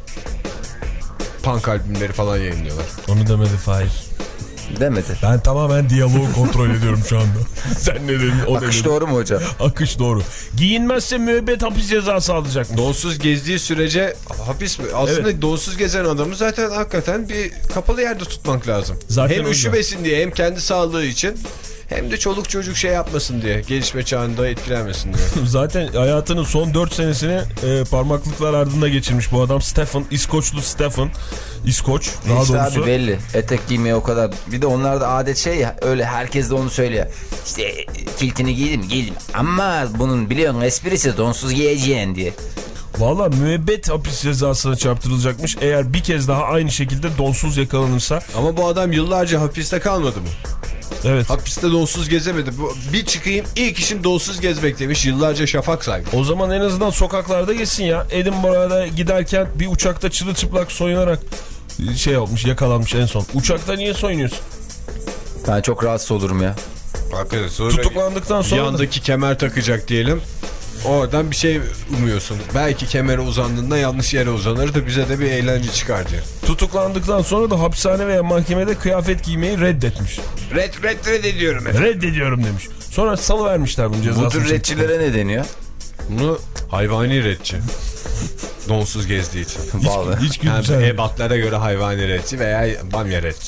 S1: Punk albümleri falan yayınlıyorlar.
S4: Onu demedi Fahir.
S3: Demedi.
S4: Ben tamamen diyaloğu kontrol ediyorum şu anda. Sen ne dedin? O
S3: Akış
S4: dedi.
S3: doğru mu hocam?
S4: Akış doğru. Giyinmezse müebbet hapis cezası alacakmış.
S1: Donsuz gezdiği sürece hapis mi? Aslında
S4: Evet.
S1: donsuz gezen adamı zaten hakikaten bir kapalı yerde tutmak lazım.
S4: Zaten
S1: hem
S4: o
S1: üşümesin diye hem kendi sağlığı için hem de çoluk çocuk şey yapmasın diye. Gelişme çağında etkilenmesin diye.
S4: Zaten hayatının son dört senesini e, parmaklıklar ardında geçirmiş bu adam. Stephen, İskoçlu Stephen. İskoç daha
S3: İşte
S4: doğrusu.
S3: abi belli. Etek giymeye o kadar. Bir de onlarda adet şey ya, öyle herkes de onu söylüyor. İşte kiltini giydim giydim. Ama bunun biliyorsun esprisi donsuz giyeceğin diye.
S4: Valla müebbet hapis cezasına çarptırılacakmış. Eğer bir kez daha aynı şekilde donsuz yakalanırsa.
S1: Ama bu adam yıllarca hapiste kalmadı mı?
S4: Evet.
S1: Hapiste donsuz gezemedi. Bir çıkayım ilk işim donsuz gezmek demiş. Yıllarca şafak saymış.
S4: O zaman en azından sokaklarda geçsin ya. Edinburgh'da giderken bir uçakta çırılçıplak soyunarak şey yapmış, yakalanmış en son. Uçakta niye soyunuyorsun?
S3: Ben çok rahatsız olurum ya.
S1: Hakikaten sonra
S4: Tutuklandıktan sonra
S1: yandaki kemer takacak diyelim. Oradan bir şey umuyorsun. Belki kemere uzandığında yanlış yere uzanır da bize de bir eğlence çıkar diye.
S4: tutuklandıktan sonra da hapishane veya mahkemede kıyafet giymeyi reddetmiş.
S1: Red red red ediyorum efendim.
S4: Reddediyorum demiş. Sonra salıvermişler bunun cezasını.
S3: Bu tür redçilere ne deniyor?
S1: Bunu hayvani redçi. Donsuz gezdiği için.
S3: Vallahi.
S4: Hiç
S1: Yani
S4: güzel.
S1: ebatlara göre hayvani redçi veya bamya redçi.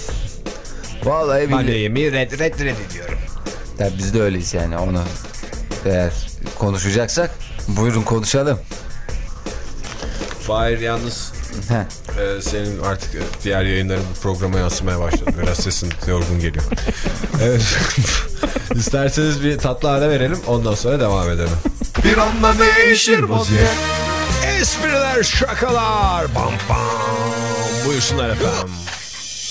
S3: Vallahi
S1: Bamya
S3: billahi.
S1: yemeği red red red ediyorum.
S3: Ya biz de öyleyiz yani, onu eğer konuşacaksak buyurun konuşalım.
S1: Fahir yalnız
S3: Heh.
S1: e, senin artık e, diğer yayınların bu programa yansımaya başladı. Biraz sesin yorgun geliyor. Evet. İsterseniz bir tatlı ara verelim, ondan sonra devam edelim.
S2: Bir anda değişir vaziyet.
S1: Espriler, şakalar. Bam bam. Buyursunlar efendim.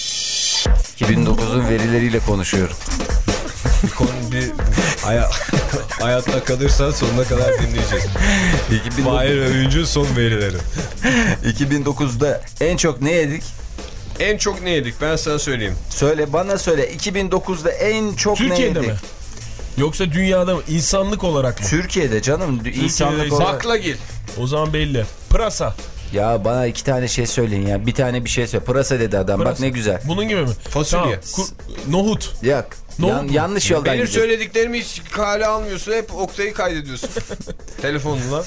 S3: iki bin dokuzun verileriyle konuşuyorum.
S1: Bir konu bir haya, hayatta kalırsa sonuna kadar dinleyeceğiz.
S3: iki bin dokuz...
S1: Fahir Öğüncü son verileri.
S3: iki bin dokuzda en çok ne yedik?
S1: En çok ne yedik ben sana söyleyeyim.
S3: Söyle bana söyle. iki bin dokuzda en çok
S4: Türkiye'de
S3: ne yedik?
S4: mi? Yoksa dünyada mı? İnsanlık olarak mı?
S3: Türkiye'de canım. İnsanlık olarak.
S1: Baklagil.
S4: O zaman belli. Pırasa.
S3: Ya bana iki tane şey söyleyin ya. Bir tane bir şey söyle. Pırasa dedi adam.
S4: Pırasa.
S3: Bak ne güzel.
S4: Bunun gibi mi?
S1: Fasulye.
S4: Tamam. Kur- nohut.
S3: Yok.
S4: Ne
S3: Yan,
S4: oldu?
S3: yanlış yoldan
S1: Benim
S3: gidiyorsun.
S1: söylediklerimi hiç kale almıyorsun. Hep Oktay'ı kaydediyorsun. Telefonunla.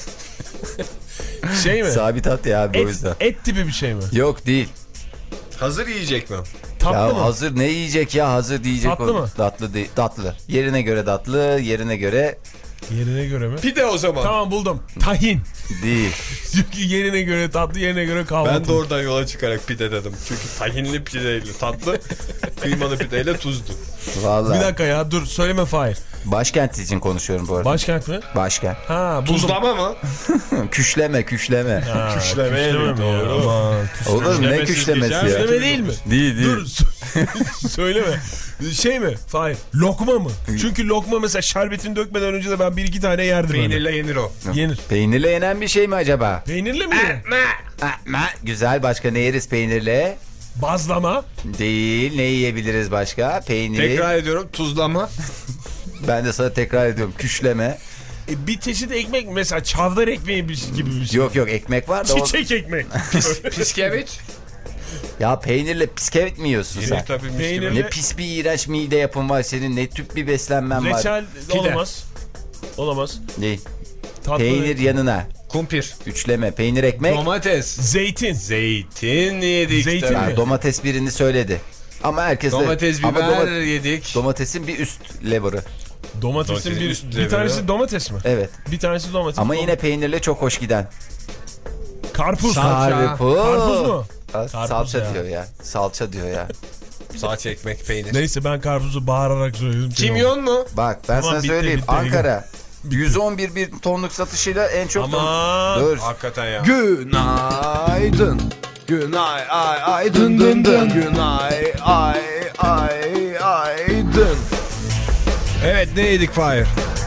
S4: Şey mi?
S3: Sabit at ya abi o
S4: Et,
S3: yüzden.
S4: et tipi bir şey mi?
S3: Yok değil.
S1: Hazır yiyecek mi?
S4: Tatlı
S3: Ya
S4: mı?
S3: hazır ne yiyecek ya hazır diyecek.
S4: Tatlı
S3: o.
S4: mı?
S3: Tatlı değil. Tatlı. Yerine göre tatlı, yerine göre
S4: Yerine göre mi?
S1: Pide o zaman.
S4: Tamam buldum. Tahin.
S3: değil.
S4: Çünkü yerine göre tatlı, yerine göre kahvaltı.
S1: Ben de oradan yola çıkarak pide dedim. Çünkü tahinli pideyle tatlı, kıymalı pideyle tuzlu.
S3: Vallahi.
S4: Bir dakika ya dur söyleme Fahir.
S3: Başkent için konuşuyorum bu arada.
S4: Başkent mi?
S3: Başkent.
S4: Ha buldum.
S1: Tuzlama mı?
S3: Küşleme, küşleme.
S4: Ha,
S1: Küşleme
S4: küşleme
S1: mi?
S4: mi?
S1: Doğru.
S4: Aman,
S3: Olur mu? Ne
S1: Küşlemesiz
S3: küşlemesi
S1: diyeceğim.
S3: ya?
S4: küşleme değil mi?
S3: Değil değil.
S4: Dur sö- söyleme. Şey mi? Fahir. Lokma mı? Çünkü lokma mesela şerbetini dökmeden önce de ben bir iki tane yerdim.
S1: Peynirle yenir o.
S4: öyle. Yenir.
S3: Peynirle yenen bir şey mi acaba?
S4: Peynirle mi yenir?
S3: Ah, ma. Güzel. Başka ne yeriz peynirle?
S4: Bazlama.
S3: Değil. Ne yiyebiliriz başka? Peyniri.
S1: Tekrar ediyorum tuzlama.
S3: Ben de sana tekrar ediyorum. Küşleme.
S4: E, bir çeşit ekmek mesela çavdar ekmeği bir- gibi bir şey.
S3: Yok yok ekmek var da. o-
S4: Çiçek ekmek.
S1: Piskevit.
S3: Ya peynirle piskevit mi yiyorsun sen?
S1: Yenir tabii
S4: Peynirle-
S1: miskevit.
S3: Ne pis bir iğrenç mide yapın var senin. Ne tüp bir beslenmen var.
S4: Reçel
S1: Pide.
S4: olamaz. Olamaz.
S3: Değil.
S4: Tatlı
S3: Peynir yanına.
S1: Kumpir.
S3: Üçleme. Peynir ekmek.
S1: Domates.
S4: Zeytin.
S1: Zeytin yedik.
S4: Zeytin
S1: tabii.
S4: mi?
S3: Ha, domates birini söyledi. Ama herkes de...
S1: Domates,
S3: Ama
S1: biber
S3: doma-
S1: yedik.
S3: domatesin bir üst lever'ı.
S4: Domatesin
S1: Domatesin
S4: bir,
S1: üst
S4: bir
S1: level
S4: tanesi
S1: o.
S4: domates mi?
S3: Evet.
S4: Bir tanesi domates.
S3: Ama
S4: Dom-
S3: yine peynirle çok hoş giden.
S4: karpuz.
S1: Salça.
S3: Karpuz.
S4: Karpuz mu?
S3: Ha,
S4: Karpuz
S3: Salça
S4: ya.
S3: diyor ya. Salça diyor ya.
S1: Salça ekmek peynir.
S4: Neyse ben karpuzu bağırarak söyledim.
S1: Kimyon mu?
S3: Bak ben
S4: Tamam,
S3: sana
S4: bitti,
S3: söyleyeyim.
S4: bitti.
S3: Ankara yüz on bir bin tonluk satışıyla en çok...
S4: Aman.
S3: Dur.
S1: Hakikaten ya.
S2: Günaydın. Günay ay ay dın dın dın. Günay ay ay ay dın.
S1: Evet ne yedik Fahir?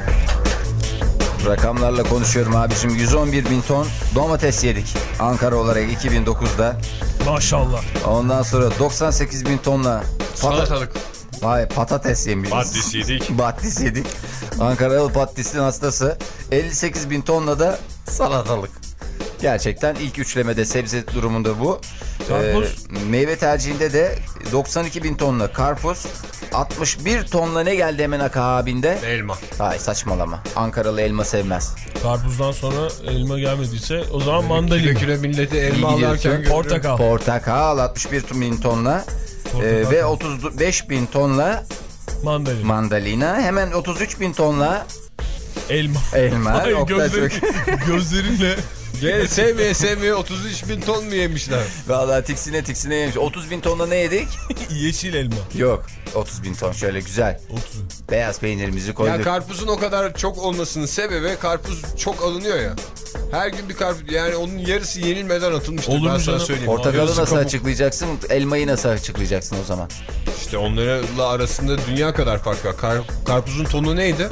S3: Rakamlarla konuşuyorum abicim. yüz on bir bin ton domates yedik. Ankara olarak iki bin dokuzda.
S4: Maşallah.
S3: Ondan sonra doksan sekiz bin tonla pata-
S1: Salatalık.
S3: Hayır, patates yemişiz.
S1: Patates yedik.
S3: Patates yedik. Ankaralı patatesin hastası. elli sekiz bin tonla da salatalık. Gerçekten ilk üçlemede sebze durumunda bu.
S4: Karpuz.
S3: Ee, meyve tercihinde de doksan iki bin tonla karpuz. altmış bir tonla ne geldi hemen akabinde?
S1: Elma.
S3: Hayır saçmalama. Ankaralı elma sevmez.
S4: Karpuzdan sonra elma gelmediyse o zaman
S1: Kilo
S4: mandalina.
S1: kilo milleti elma
S3: İyi
S1: alırken
S3: gidiyorsun.
S4: Portakal.
S3: Portakal altmış bir bin tonla.
S4: Portakal.
S3: Ee, ve otuz beş bin tonla
S4: Mandalina.
S3: mandalina. Hemen otuz üç bin tonla
S4: Elma.
S3: elma.
S4: Hayır,
S3: Oktay
S4: gözlerin,
S3: çok-
S4: gözlerinle.
S1: Gene sevmeye sevmeye otuz üç bin ton mu yemişler?
S3: Vallahi tiksine tiksine yemiş. otuz bin tonla ne yedik?
S4: Yeşil elma.
S3: Yok. otuz bin ton şöyle güzel.
S4: otuz.
S3: Beyaz peynirimizi
S1: Ya
S3: koyduk.
S1: karpuzun o kadar çok olmasının sebebi karpuz çok alınıyor ya. Her gün bir karpuz yani onun yarısı yenilmeden atılmıştır.
S4: Olur
S1: ben
S4: mu
S1: sana
S4: canım?
S1: söyleyeyim.
S3: Portakalı
S1: Yarısı
S3: nasıl
S1: kabuk.
S3: açıklayacaksın? Elmayı nasıl açıklayacaksın o zaman?
S1: İşte onlarla arasında dünya kadar fark var. Kar, karpuzun tonu neydi?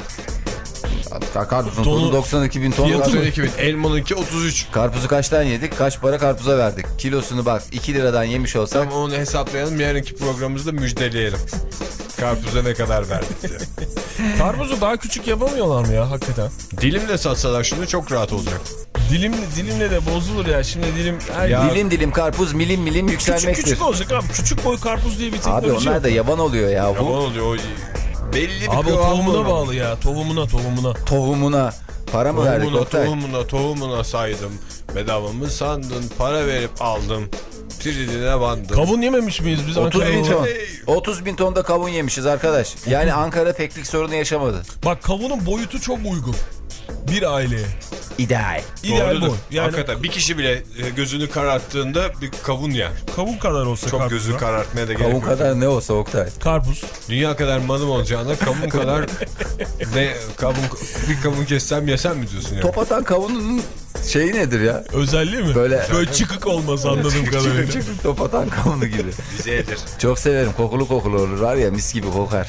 S3: Kar- Karpuzun
S4: Tonu-
S3: tonu doksan iki bin ton.
S4: Fiyatı mı?
S1: doksan iki bin. Elmanınki otuz üç.
S3: Karpuzu kaçtan yedik? Kaç para karpuza verdik? Kilosunu bak iki liradan yemiş olsak.
S1: Tamam onu hesaplayalım. Yarınki programımızda müjdeleyelim. Karpuza ne kadar verdik diye.
S4: Karpuzu daha küçük yapamıyorlar mı ya hakikaten?
S1: Dilimle satsalar şunu çok rahat olacak.
S4: Dilim, dilimle de bozulur ya. Şimdi dilim her
S1: Ya-
S3: Dilim dilim karpuz milim milim
S4: küçük
S3: yükselmektir.
S4: küçük olacak abi. Küçük boy karpuz diye bir teknoloji
S3: Abi onlar
S4: yok.
S3: da yaban oluyor ya.
S1: Yaman
S3: Bu
S1: oluyor o belli bir
S4: Abi o
S1: kıvam
S4: tohumuna
S1: olmalı.
S4: bağlı ya. Tohumuna tohumuna.
S3: tohumuna para mı verdik
S1: Tohumuna,
S3: Oktay?
S1: tohumuna, tohumuna saydım. Bedava mı sandın? Para verip aldım. Tridine bandım.
S4: Kavun yememiş miyiz biz
S3: otuz bin
S4: Ankara'da?
S3: ton. otuz bin ton da kavun yemişiz arkadaş. Yani Ankara peklik sorunu yaşamadı.
S4: Bak kavunun boyutu çok uygun. Bir aileye.
S3: ideal.
S4: İdeal
S1: Doğrudur.
S4: boy. Yani
S1: Hakikaten bir kişi bile e, gözünü kararttığında bir kavun yer.
S4: kavun kadar olsa
S1: Çok
S4: karpuz
S1: gözü
S4: da.
S1: karartmaya da gerek
S3: Kavun
S1: yok.
S3: kadar ne olsa Oktay.
S4: Karpuz.
S1: Dünya kadar malım olacağına kavun kadar ne kavun bir kavun kessem yesem mi diyorsun yani?
S3: Top atan kavunun şeyi nedir ya?
S4: Özelliği mi?
S3: Böyle-
S4: Böyle çıkık olmaz anladığım kadarıyla.
S3: Top atan kavunu gibi.
S1: Bizedir.
S3: Çok severim. Kokulu kokulu olur var ya, mis gibi kokar.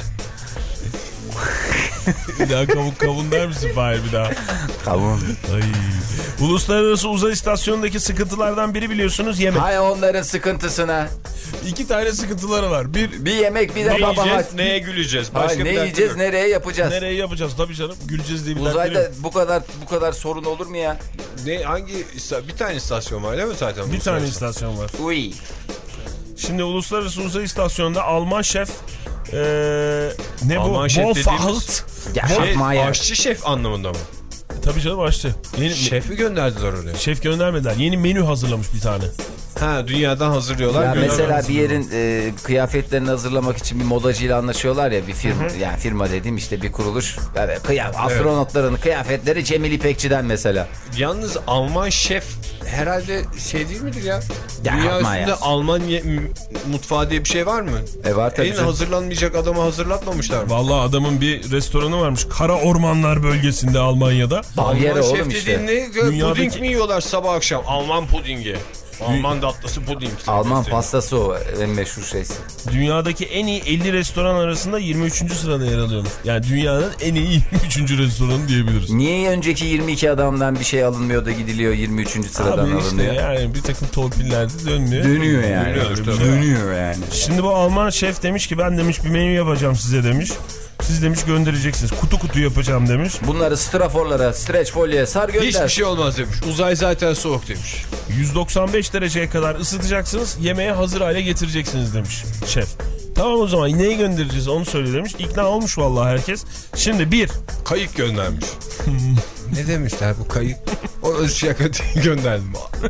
S4: Bir daha kavun kavun der misin Fahir bir daha?
S3: Kavun.
S4: Ay. Uluslararası Uzay İstasyonu'ndaki sıkıntılardan biri biliyorsunuz yemek.
S3: Hay onların sıkıntısına.
S4: İki tane sıkıntıları var. Bir,
S3: Bir yemek bir de
S1: Ne
S3: baba.
S1: yiyeceğiz, neye güleceğiz? Başka
S3: Hay,
S1: bir
S3: ne
S1: derdi
S3: yiyeceğiz,
S1: yok.
S3: nereye yapacağız?
S4: nereye yapacağız? Tabii canım. Güleceğiz diye bir dertleri
S3: Uzayda
S4: yok.
S3: bu kadar bu kadar sorun olur mu ya?
S1: Ne, hangi ista- bir tane istasyon var değil mi zaten?
S4: Bir tane istasyon var.
S3: Uy.
S4: Şimdi Uluslararası Uzay İstasyonu'nda Alman şef ee, ne
S1: Alman
S4: bu?
S1: şef
S4: Wolfgang.
S1: dediğimiz-
S3: Ya
S1: Şey,
S3: yapma ya.
S1: aşçı şef anlamında mı?
S4: Tabii canım aşçı. Yeni,
S1: Şef mi gönderdiler oraya?
S4: Şef göndermediler. Yeni menü hazırlamış bir tane.
S1: Ha, dünyadan hazırlıyorlar.
S3: Ya
S1: gönderiyorlar.
S3: mesela bir yerin e, kıyafetlerini hazırlamak için bir modacıyla anlaşıyorlar ya, bir firma, yani firma dediğim işte bir kuruluş. Evet, kıyaf astronotların kıyafetleri Cemil İpekçi'den mesela.
S1: Yalnız Alman şef herhalde şey değil midir ya?
S3: Ya
S1: Dünya
S3: yapma
S1: üstünde
S3: ya.
S1: Alman ye- m- mutfağı diye bir şey var mı?
S3: E var tabii
S1: En
S3: canım.
S1: hazırlanmayacak adamı hazırlatmamışlar mı?
S4: Vallahi adamın bir restoranı varmış. Kara Ormanlar bölgesinde Almanya'da.
S3: Bavyera
S1: Alman
S3: oğlum
S1: şef
S3: işte.
S1: dediğin ne?
S4: Dünyadaki-
S1: Puding mi yiyorlar sabah akşam? Alman pudingi. Alman tatlısı puding.
S3: Alman
S1: Mesela.
S3: pastası o en meşhur şeysi.
S4: Dünyadaki en iyi elli restoran arasında yirmi üçüncü sırada yer alıyormuş. Yani dünyanın en iyi yirmi üçüncü restoranı diyebiliriz.
S3: Niye önceki yirmi iki adamdan bir şey alınmıyor da gidiliyor yirmi üçüncü sıradan
S4: Abi işte
S3: alınıyor?
S4: yani bir takım torpiller de dönmüyor.
S3: Dönüyor yani.
S1: Dönüyordur tabii.
S3: Dönüyor yani.
S4: Şimdi bu Alman şef demiş ki ben demiş bir menü yapacağım size demiş. Siz demiş göndereceksiniz. Kutu kutu yapacağım demiş.
S3: Bunları straforlara, streç folyoya sar gönder.
S1: Hiçbir şey olmaz demiş. Uzay zaten soğuk demiş.
S4: yüz doksan beş dereceye kadar ısıtacaksınız. Yemeğe hazır hale getireceksiniz demiş şef. Tamam o zaman neyi göndereceğiz onu söyle demiş. İkna olmuş vallahi herkes. Şimdi bir.
S1: Kayık göndermiş. Ne demişler bu kayık? O şaka değil, gönderdim.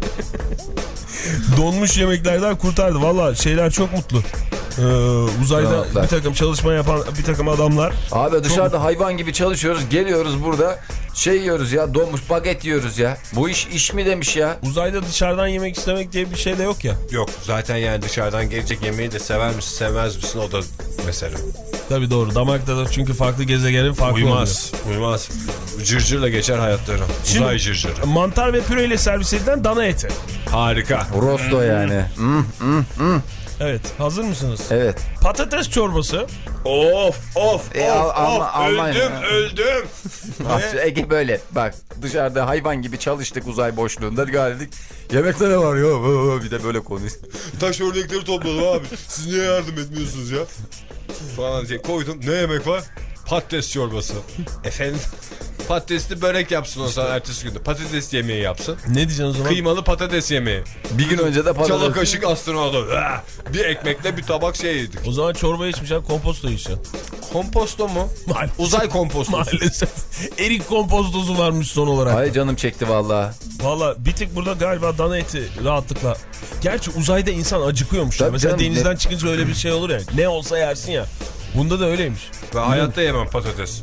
S4: Donmuş yemeklerden kurtardı. Valla şeyler çok mutlu. Ee, uzayda
S3: Rahatlar.
S4: bir takım çalışma yapan bir takım adamlar.
S3: Abi dışarıda hayvan gibi çalışıyoruz. Geliyoruz burada şey yiyoruz ya, donmuş baget yiyoruz ya. Bu iş iş mi demiş ya?
S4: Uzayda dışarıdan yemek istemek diye bir şey de yok ya.
S1: Yok zaten yani dışarıdan gelecek yemeği de sever misin sevmez misin o da mesele.
S4: Tabii doğru. Damakta da çünkü farklı gezegenin farklı
S1: Uymaz. Uymaz. Cırcırla geçer hayatları.
S4: Şimdi-
S1: Uzay cırcırı.
S4: oluyor. Mantar ve püreyle servis edilen dana eti.
S1: Harika.
S3: Rosto yani. Hmm,
S4: Evet. Hazır mısınız?
S3: evet.
S4: Patates çorbası.
S1: Of of
S3: E,
S1: of
S3: Al-
S1: of
S3: Alman- Alman-
S1: öldüm öldüm.
S3: Bak şu Ege böyle bak dışarıda hayvan gibi çalıştık uzay boşluğunda geldik. Yemekte ne var ya? Bir de böyle konuş.
S1: Taş örnekleri topladım abi. Siz niye yardım etmiyorsunuz ya? Falan diye koydum. Ne yemek var? Patates çorbası. Efendim? Patatesli börek yapsın o zaman ertesi günde. Patates yemeği yapsın.
S4: Ne diyeceksin o zaman?
S1: Kıymalı patates yemeği.
S3: Bir gün önce de
S1: Çala
S3: patates.
S1: kaşık astronotu. Ah! Bir ekmekle bir tabak şey yedik.
S4: O zaman çorba içmeyeceksin, komposto içeceksin.
S1: Komposto mu?
S4: Maalesef.
S1: Uzay kompostosu.
S4: Maalesef. Erik kompostosu varmış son olarak.
S3: Ay canım çekti valla.
S4: Valla bir tık burada galiba dana eti rahatlıkla. Gerçi uzayda insan acıkıyormuş ya.
S3: Tabii
S4: Mesela
S3: canım,
S4: denizden
S3: ne-
S4: çıkınca öyle bir şey olur ya. Ne olsa yersin ya. Bunda da öyleymiş.
S1: Ben hayatta yemem patates.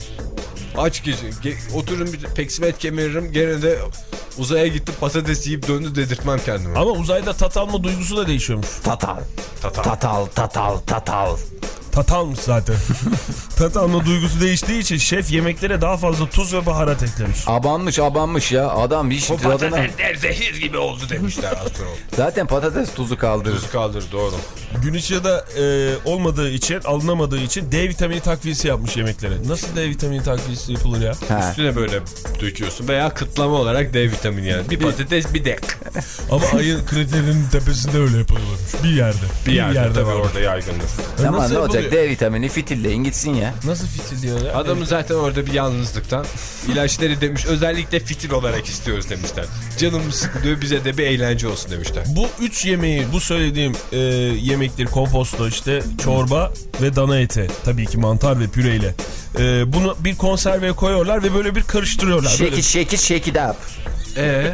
S1: Aç gece. Ge- oturun bir peksimet kemiririm. Gene de uzaya gittim patates yiyip döndü dedirtmem kendime.
S4: Ama uzayda tat alma duygusu da değişiyormuş.
S3: Tatal.
S1: Tatal.
S3: Tatal, tatal, tatal.
S4: Tat almış zaten. Tat alma duygusu değiştiği için şef yemeklere daha fazla tuz ve baharat eklemiş.
S3: Abanmış abanmış ya. Adam hiç
S1: Bu
S3: tadına...
S1: patatesler zehir gibi oldu demişler astronot.
S3: Zaten patates tuzu kaldırır.
S1: Tuz kaldır doğru.
S4: Gün ışığı e, olmadığı için, alınamadığı için D vitamini takviyesi yapmış yemeklere. Nasıl D vitamini takviyesi yapılır ya?
S3: Ha.
S1: Üstüne böyle döküyorsun veya kıtlama olarak D vitamini yani. Bir patates bir de.
S4: Ama ayın kriterinin tepesinde öyle yapılıyormuş. Bir yerde.
S1: Bir yerde, tabii
S4: var.
S1: orada yaygındır.
S3: Ama
S4: Nasıl
S3: ne olacak?
S4: yapılıyor?
S3: D vitamini fitilleyin gitsin ya.
S4: Nasıl fitiliyor ya?
S1: Adamın zaten orada bir yalnızlıktan ilaçları demiş özellikle fitil olarak istiyoruz demişler. Canımız sıkılıyor bize de bir eğlence olsun demişler.
S4: Bu üç yemeği, bu söylediğim e, yemektir, komposto işte, çorba ve dana eti. Tabii ki mantar ve püreyle. E, bunu bir konserveye koyuyorlar ve böyle bir karıştırıyorlar.
S3: Shake
S4: Böyle.
S3: it, shake it, shake it up.
S1: Eee?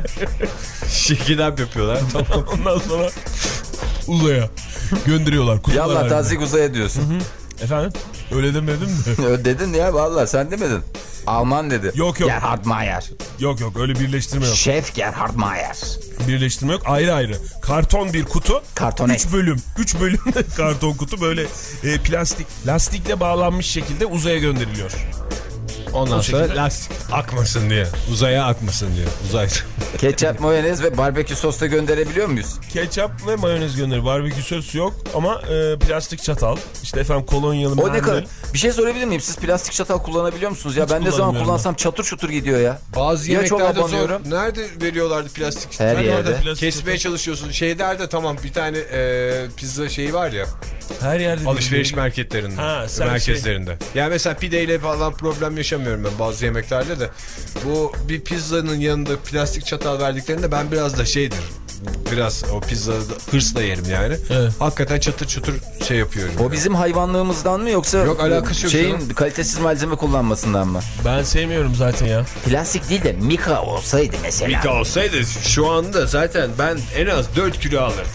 S1: Şekidap yapıyorlar. Tamam.
S4: Ondan sonra uzaya gönderiyorlar. kutular
S3: Yallah
S4: halinde.
S3: tazik uzaya diyorsun.
S4: Efendim? Öyle demedim de.
S3: Öyle dedin ya vallahi sen demedin. Alman dedi.
S4: Yok yok.
S3: Gerhard Mayer.
S4: Yok yok öyle birleştirme yok.
S3: Şef Gerhard Mayer.
S4: Birleştirme yok, ayrı ayrı. Karton bir kutu.
S3: Karton
S4: üç bölüm. üç bölümde karton kutu böyle e, plastik, lastikle bağlanmış şekilde uzaya gönderiliyor.
S1: Ondan
S4: o
S1: sonra
S4: şekilde.
S1: lastik akmasın diye. Uzaya akmasın diye. Uzay.
S3: Ketçap, mayonez ve barbekü sos da gönderebiliyor muyuz?
S4: Ketçap ve mayonez gönderiyor. Barbekü sosu yok ama e, plastik çatal. İşte efendim kolonyalı
S3: O ne
S4: mendil.
S3: kadar? Bir şey sorabilir miyim? Siz plastik çatal kullanabiliyor musunuz ya?
S4: Hiç
S3: Ben ne zaman
S4: kullanmıyorum
S3: kullansam çatır çutur gidiyor ya.
S1: Bazı
S3: Ya çok
S1: yemeklerde
S3: abanıyorum.
S1: zor. Nerede veriyorlardı plastik?
S3: Her
S1: Sen
S3: yerde.
S1: orada
S4: Plastik
S1: kesmeye çalışıyorsun. Şeylerde tamam bir tane e, pizza şeyi var ya.
S4: Her yerde.
S1: Alışveriş
S4: değil.
S1: marketlerinde.
S4: Ha, sen
S1: merkezlerinde. Yani mesela pideyle falan problem yaşamıyorum ben bazı yemeklerde de. Bu bir pizzanın yanında plastik çatal verdiklerinde ben biraz da şeydir. Biraz o pizzada hırsla yerim yani.
S4: Evet.
S1: Hakikaten çatır çutur şey yapıyorum.
S3: O bizim hayvanlığımızdan mı yoksa
S1: Yok, alakası yok
S3: şeyin
S1: canım.
S3: kalitesiz malzeme kullanmasından mı?
S4: Ben sevmiyorum zaten ya.
S3: Plastik değil de mika olsaydı mesela.
S1: Mika olsaydı şu anda zaten ben en az dört kilo alırdım.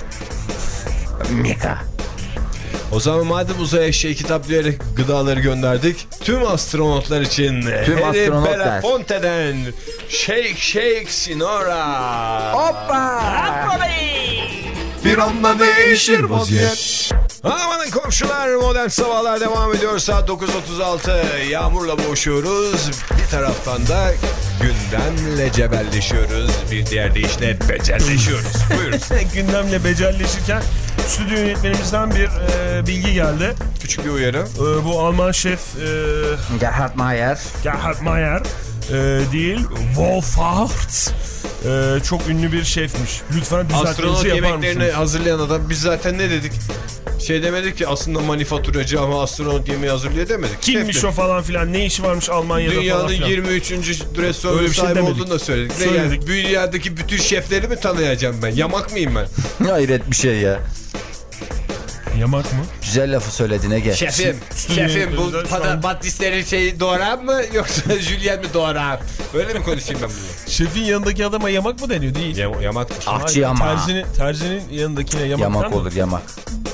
S3: Mika.
S1: O zaman madem uzaya eşeği kitaplayarak gıdaları gönderdik, tüm astronotlar için
S3: Tüm
S1: Harry
S3: astronotlar.
S1: Belafonte'den Shake Shake Sinora.
S3: Hoppa!
S2: Bir anda değişir vaziyet.
S1: Amanın komşular, modern sabahlar devam ediyor. Saat dokuz otuz altı. Yağmurla boğuşuyoruz. Bir taraftan da gündemle cebelleşiyoruz. Bir diğer deyişle becerleşiyoruz. Buyurun.
S4: Gündemle becerleşirken stüdyo yönetmenimizden bir e, bilgi geldi.
S1: Küçük bir uyarı.
S4: E, bu Alman şef e,
S3: Gerhard Mayer.
S4: Gerhard Mayer e, değil, Wolfhard. E, çok ünlü bir şefmiş. Lütfen
S1: Astronot
S4: düzeltmenizi yapar
S1: yemeklerini
S4: mısınız?
S1: hazırlayan adam. Biz zaten ne dedik? Şey demedik ki aslında manifaturacı ama astronot yemeği hazırlıyor demedik.
S4: Kimmiş
S1: Şef
S4: o falan filan, ne işi varmış Almanya'da
S1: Dünyanın
S4: falan filan.
S1: yirmi üçüncü restoranın
S4: Öyle bir şey
S1: sahibi
S4: demedik.
S1: olduğunu da söyledik. Ne
S4: Söyledik.
S1: yani, dünyadaki bütün şefleri mi tanıyacağım ben? Yamak mıyım ben?
S3: Hayret bir şey ya.
S4: Yamak mı?
S3: Güzel lafı söyledin Ege.
S1: Şefim,
S4: Stüdyo
S1: şefim bu
S4: yönetmenimizden şu an-
S1: pata- patisleri şey doğrar mı yoksa Julien mi doğrar? Böyle mi konuşayım ben bunu?
S4: Şefin yanındaki adama yamak mı deniyor? Değil.
S1: Yam yamaktır.
S3: Ahçı yamağı.
S4: Terzinin, terzinin yanındakine yamak,
S3: Yamak
S4: der mi?
S3: olur yamak.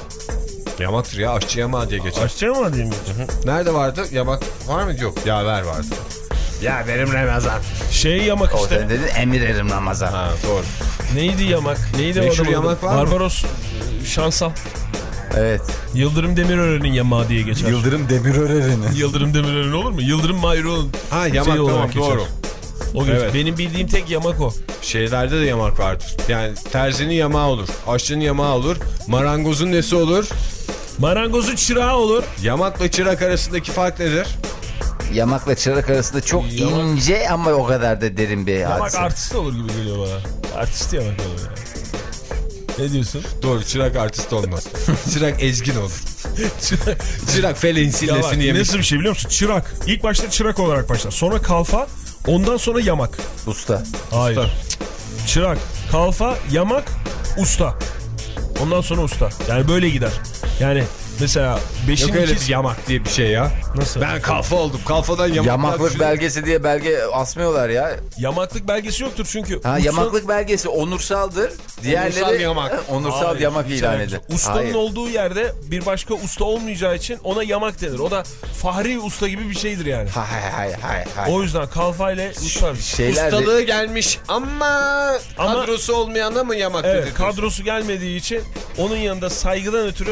S1: Yamaktır ya, aşçı yamağı diye geçer.
S4: Aşçı yamağı değil mi?
S1: Nerede vardı? Yamak var mı? Yok. Yaver vardı. Yaverim Ramazan.
S4: Şey yamak
S3: O
S4: işte.
S3: sen dedin Emir Erim Ramazan.
S1: Ha doğru.
S4: Neydi yamak? Neydi
S1: Meşhur
S4: o adamın
S1: yamak
S4: adı?
S1: var mı?
S4: Barbaros Şansal.
S3: Evet.
S4: Yıldırım Demirören'in yamağı diye geçer.
S3: Yıldırım Demirören'in.
S4: Yıldırım Demirören olur mu? Yıldırım Mayroğlu'nun
S1: Ha yamak
S4: şeyi
S1: tamam
S4: olarak geçer.
S1: doğru.
S4: O geçer.
S1: Evet.
S4: Benim bildiğim tek yamak o.
S1: Şeylerde de yamak vardır. Yani terzinin yamağı olur. Aşçının yamağı olur. Marangozun nesi olur?
S4: Marangozun çırağı olur.
S1: Yamakla çırak arasındaki fark nedir?
S3: Yamakla çırak arasında çok
S4: Yamak-
S3: ince ama o kadar da derin bir
S4: Yamak
S3: hadise.
S4: artist olur gibi geliyor bana. Artist yamak olur ya. Ne diyorsun?
S1: Doğru, çırak artist olmaz. Çırak ezgin olur.
S4: Çırak.
S1: Çırak feleğin
S4: Ya bak,
S1: sillesini yemiş.
S4: nasıl bir şey biliyor musun? Çırak. İlk başta çırak olarak başlar. Sonra kalfa. Ondan sonra yamak.
S3: Usta.
S4: Hayır.
S1: Usta.
S4: Çırak, kalfa, yamak, usta. Ondan sonra usta. Yani böyle gider. Yani mesela beşin
S1: Yok öyle bir
S4: ikisi...
S1: yamak diye bir şey ya.
S4: Nasıl?
S1: Ben kalfa oldum. Kalfadan yamak.
S3: Yamaklık belgesi diye belge asmıyorlar ya.
S4: Yamaklık belgesi yoktur çünkü.
S3: Ha,
S4: usta-
S3: yamaklık belgesi onursaldır. Diğerleri
S1: Onursal yamak.
S3: Onursal
S4: Hayır,
S3: yamak
S4: hiç
S3: ilan
S4: alakası
S3: eder.
S4: yok. Ustanın
S3: Hayır.
S4: olduğu yerde bir başka usta olmayacağı için ona yamak denir. O da fahri usta gibi bir şeydir yani.
S3: Hay hay hay hay.
S4: O yüzden kalfa ile usta.
S3: Şeyler de-
S1: Ustalığı gelmiş ama,
S4: Ama-
S1: kadrosu olmayana mı yamak
S4: Evet,
S1: dedi?
S4: kadrosu gelmediği için onun yanında saygıdan ötürü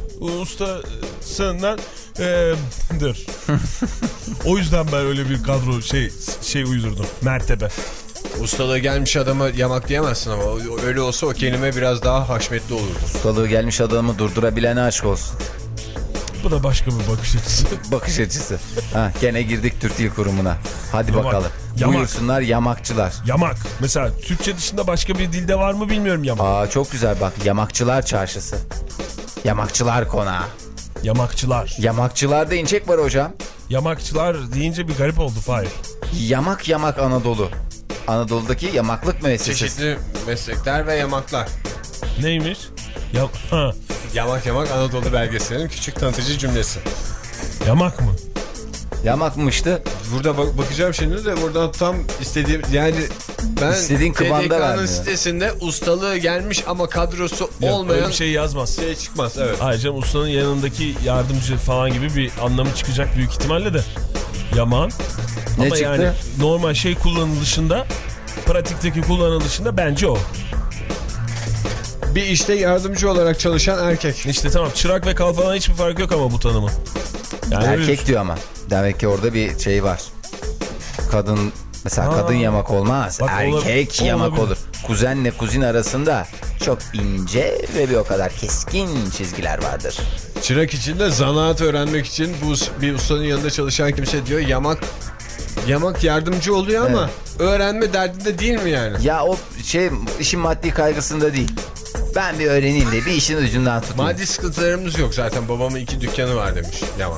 S4: ustasından eee,'dır. O yüzden ben öyle bir kadro şey şey uydurdum. Mertebe.
S1: Ustalığı gelmiş adama yamak diyemezsin ama öyle olsa o kelime biraz daha haşmetli olurdu.
S3: Ustalığı gelmiş adamı durdurabilene aşk olsun.
S4: Bu da başka bir bakış açısı.
S3: Bakış açısı. Ha, gene girdik Türk Dil Kurumu'na. Hadi
S4: Yamak.
S3: bakalım.
S4: Yamak.
S3: Buyursunlar yamakçılar.
S4: Yamak. Mesela Türkçe dışında başka bir dilde var mı bilmiyorum yamak.
S3: Aa çok güzel bak. Yamakçılar Çarşısı. Yamakçılar Konağı.
S4: Yamakçılar.
S3: Yamakçılarda inecek var hocam.
S4: Yamakçılar deyince bir garip oldu Fahir.
S3: Yamak Yamak Anadolu. Anadolu'daki yamaklık müessesesi.
S1: Çeşitli meslekler ve yamaklar.
S4: Neymiş? Ya ha.
S1: Yamak Yamak Anadolu belgeselinin küçük tanıtıcı cümlesi.
S4: Yamak mı?
S3: Yamakmıştı.
S1: Burada bak bakacağım şimdi de buradan tam istediğim yani ben
S3: İstediğin kıvamda
S1: T D K'nın
S3: vermiyor.
S1: sitesinde ustalığı gelmiş ama kadrosu
S4: Yok, öyle
S1: olmayan
S4: bir şey yazmaz.
S1: şey çıkmaz. Evet.
S4: Ayrıca ustanın yanındaki yardımcı falan gibi bir anlamı çıkacak büyük ihtimalle de. Yaman.
S3: Ne
S4: Ama
S3: çıktı?
S4: yani normal şey kullanılışında, pratikteki kullanılışında bence o.
S1: Bir işte yardımcı olarak çalışan erkek.
S4: İşte tamam, çırak ve kalfadan hiçbir fark yok ama bu tanımı. Yani
S3: Erkek
S4: öyle...
S3: diyor ama. Demek ki orada bir şey var. Kadın mesela
S4: Ha.
S3: kadın yamak olmaz.
S4: Bak,
S3: Erkek
S4: olabilir.
S3: yamak
S4: Olabilir.
S3: olur. Kuzenle kuzin arasında çok ince ve bir o kadar keskin çizgiler vardır.
S1: Çırak için de zanaat öğrenmek için bu bir ustanın yanında çalışan kimse diyor yamak yamak yardımcı oluyor ama
S3: Evet.
S1: öğrenme derdinde değil mi yani?
S3: Ya o şey işin maddi kaygısında değil. Ben bir öğreneyim de bir işin ucundan tutayım.
S1: Maddi sıkıntılarımız yok zaten, babamın iki dükkanı var demiş yamak.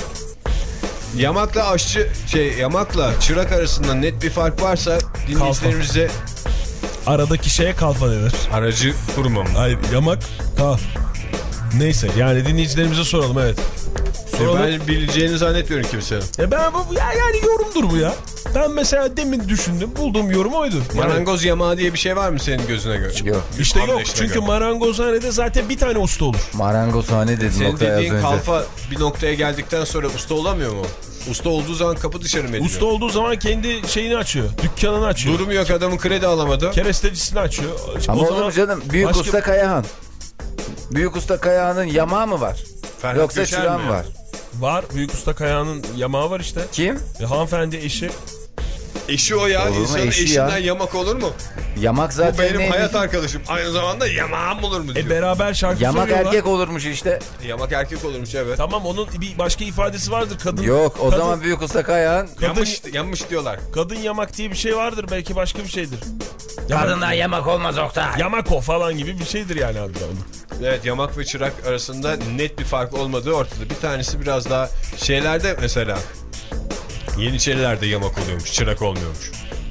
S1: Yamakla aşçı şey yamakla çırak arasında net bir fark varsa dinleyicilerimize
S4: Aradaki şeye kalfa denir.
S1: aracı kurmam.
S4: Hayır, yamak, kal. Neyse, yani dinleyicilerimize soralım, evet. Soralım.
S1: Ben bileceğini zannetmiyorum kimsenin.
S4: E ben bu ya, yani yorumdur bu ya. Ben mesela demin düşündüm, bulduğum yorum oydu. Yani,
S1: Marangoz yamağı diye bir şey var mı senin gözüne göre?
S3: Yok.
S4: işte yok,
S1: Anlayışına
S4: çünkü
S1: göre.
S4: marangozhanede zaten bir tane usta olur.
S3: Marangozhane dedim
S1: Senin
S3: Oktay az
S1: dediğin
S3: önce.
S1: kalfa bir noktaya geldikten sonra usta olamıyor mu? Usta olduğu zaman kapı dışarı mı ediliyor?
S4: Usta olduğu zaman kendi şeyini açıyor, dükkanını açıyor.
S1: Durum yok, adamın kredi alamadı.
S4: Kerestecisini açıyor.
S3: Ama
S4: O
S3: olur
S4: zaman
S3: mu canım? Büyük
S4: başka-
S3: Usta Kayahan. Büyük Usta Kayahan'ın yamağı mı var?
S1: Ferhat
S3: Yoksa
S1: Göçer
S3: çırağı
S1: mi
S3: mı
S1: ya?
S3: var?
S4: Var, Büyük Usta Kayağı'nın yamağı var işte.
S3: Kim?
S4: E, hanımefendi eşi.
S1: Eşi o ya.
S3: Olur mu
S1: İnsanın
S3: eşi
S1: eşinden
S3: ya?
S1: yamak olur mu?
S3: Yamak
S1: Bu
S3: zaten
S1: benim
S3: neymiş?
S1: hayat arkadaşım. Aynı zamanda yamağım olur mu diyor.
S4: E beraber şarkı
S3: Yamak
S4: söylüyorlar.
S3: erkek olurmuş işte.
S1: Yamak erkek olurmuş, evet.
S4: Tamam, onun bir başka ifadesi vardır, kadın.
S3: Yok o
S4: kadın,
S3: zaman Büyük Usta Kayahan.
S4: kadın,
S1: Yanmış, yanmış diyorlar.
S4: kadın yamak diye bir şey vardır, belki başka bir şeydir. Yamak,
S3: Kadından yamak olmaz Oktay.
S4: Yamako falan gibi bir şeydir yani adı.
S1: Evet, yamak ve çırak arasında net bir fark olmadığı ortada. Bir tanesi biraz daha şeylerde mesela Yeniçerilerde yamak oluyormuş, çırak olmuyormuş.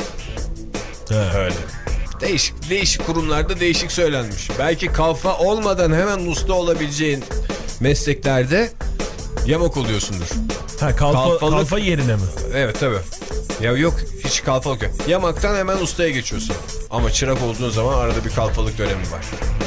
S4: He.
S1: Öyle. Değişik, değişik kurumlarda değişik söylenmiş. Belki kalfa olmadan hemen usta olabileceğin mesleklerde yamak oluyorsundur.
S4: Ha, kalfa,
S1: Kalfalık-
S4: kalfa yerine mi?
S1: Evet tabii. Ya yok, hiç kalfalık yok. Yamaktan hemen ustaya geçiyorsun. Ama çırak olduğun zaman arada bir kalfalık dönemi var.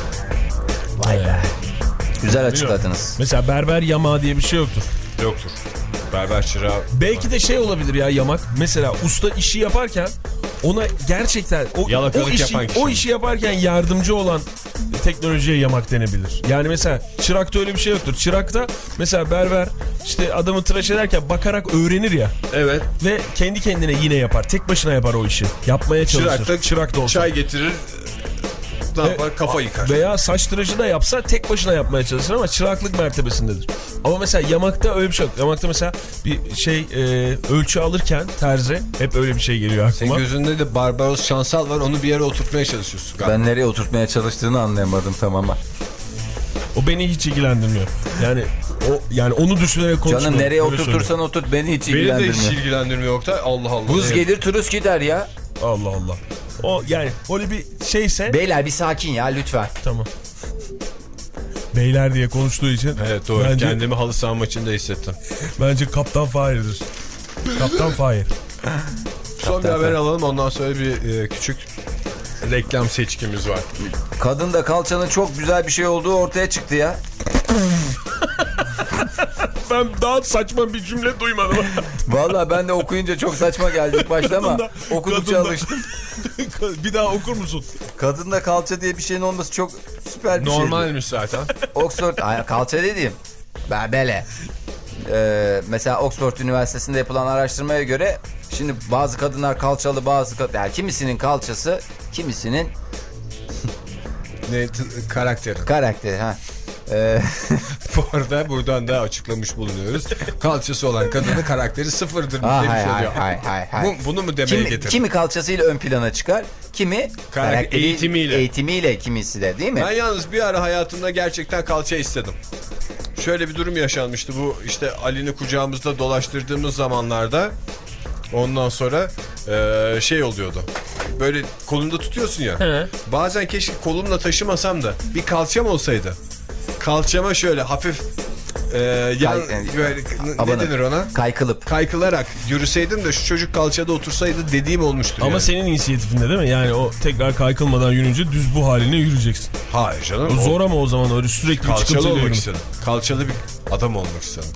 S3: Vay be. Güzel
S4: Bilmiyorum.
S3: açıkladınız.
S4: Mesela berber yamağı diye bir şey yoktur.
S1: Yoktur. Berber çırağı.
S4: Belki de şey olabilir ya, yamak. Mesela usta işi yaparken ona gerçekten o,
S1: Yalakalık
S4: o, işi,
S1: yapan kişi
S4: o
S1: mi?
S4: işi yaparken yardımcı olan teknolojiye yamak denebilir. Yani mesela çırakta öyle bir şey yoktur. Çırakta mesela berber işte adamı tıraş ederken bakarak öğrenir ya.
S1: Evet.
S4: Ve kendi kendine yine yapar. Tek başına yapar o işi. Yapmaya çalışır.
S1: Çırakta
S4: Çırak da olsa.
S1: çay getirir. Ne yapar? Kafa yıkar.
S4: Veya saç tıraşı da yapsa tek başına yapmaya çalışır ama çıraklık mertebesindedir. Ama mesela yamakta öyle bir şey yok. Yamakta mesela bir şey e, ölçü alırken terzi, hep öyle bir şey geliyor aklıma.
S1: Senin gözünde de Barbaros Şansal var, onu bir yere oturtmaya çalışıyorsun galiba.
S3: Ben nereye oturtmaya çalıştığını anlayamadım tamamen.
S4: O beni hiç ilgilendirmiyor. Yani o yani onu düşünerek konuşuyorum.
S3: Canım nereye
S4: Öyle
S3: oturtursan
S4: söyleyeyim.
S3: otur beni hiç
S1: Beni de
S3: ilgilendirmiyor.
S1: hiç ilgilendirmiyor Oktay. Allah Allah.
S3: Buz
S1: Evet.
S3: gelir turist gider ya.
S4: Allah Allah. O yani öyle bir şeyse
S3: Beyler bir sakin ya lütfen.
S4: tamam. Beyler diye konuştuğu için.
S1: Evet doğru.
S4: Bence,
S1: Kendimi halı saha maçında hissettim.
S4: bence Kaptan Fahir'dir. Kaptan Fahir.
S1: Son bir haber alalım, ondan sonra bir e, küçük reklam seçkimiz var.
S3: Kadında kalçanın çok güzel bir şey olduğu ortaya çıktı ya.
S4: Ben daha saçma bir cümle duymadım.
S3: Vallahi ben de okuyunca çok saçma geldi ilk başta ama
S4: Kadında-
S3: okudukça
S4: kadında-
S3: alıştım.
S4: Bir daha okur musun?
S3: Kadında kalça diye bir şeyin olması çok süper bir şey.
S1: Normalmiş zaten.
S3: Oxford, ay, kalça dediğim. Bebele. Ee, mesela Oxford Üniversitesi'nde yapılan araştırmaya göre şimdi bazı kadınlar kalçalı, bazı kad yani kimisinin kalçası, kimisinin
S1: Ne, t- karakteri.
S3: karakteri ha. Ee,
S1: Bu arada buradan da açıklamış bulunuyoruz. Kalçası olan kadının karakteri sıfırdır
S3: ha,
S1: demiş
S3: hay, hay,
S1: oluyor.
S3: hay, hay, hay.
S1: Bu, bunu mu demeye
S3: Kimi,
S1: getirdin?
S3: kimi kalçasıyla ön plana çıkar, kimi karakteri,
S1: eğitimiyle.
S3: eğitimiyle kimisi de değil mi?
S1: Ben yalnız bir ara hayatımda gerçekten kalça istedim. Şöyle bir durum yaşanmıştı, bu işte Ali'ni kucağımızda dolaştırdığımız zamanlarda. Ondan sonra e, şey oluyordu. Böyle kolunda tutuyorsun ya.
S4: He.
S1: Bazen keşke kolumla taşımasam da bir kalçam olsaydı. Kalçama şöyle hafif e, yan,
S3: Kay-
S1: böyle, ne
S3: Abanın.
S1: denir ona?
S3: Kaykılıp.
S1: Kaykılarak yürüseydim de şu çocuk kalçada otursaydı dediğim olmuştur.
S4: Ama
S1: yani.
S4: senin inisiyatifinde değil mi? Yani o tekrar kaykılmadan yürünce düz bu haline yürüyeceksin.
S1: Hayır canım.
S4: O zor ama o zaman öyle sürekli
S1: Kalçalı
S4: çıkıntıyla
S1: olmak
S4: yürümek.
S1: istedim. Kalçalı bir adam olmak istedim.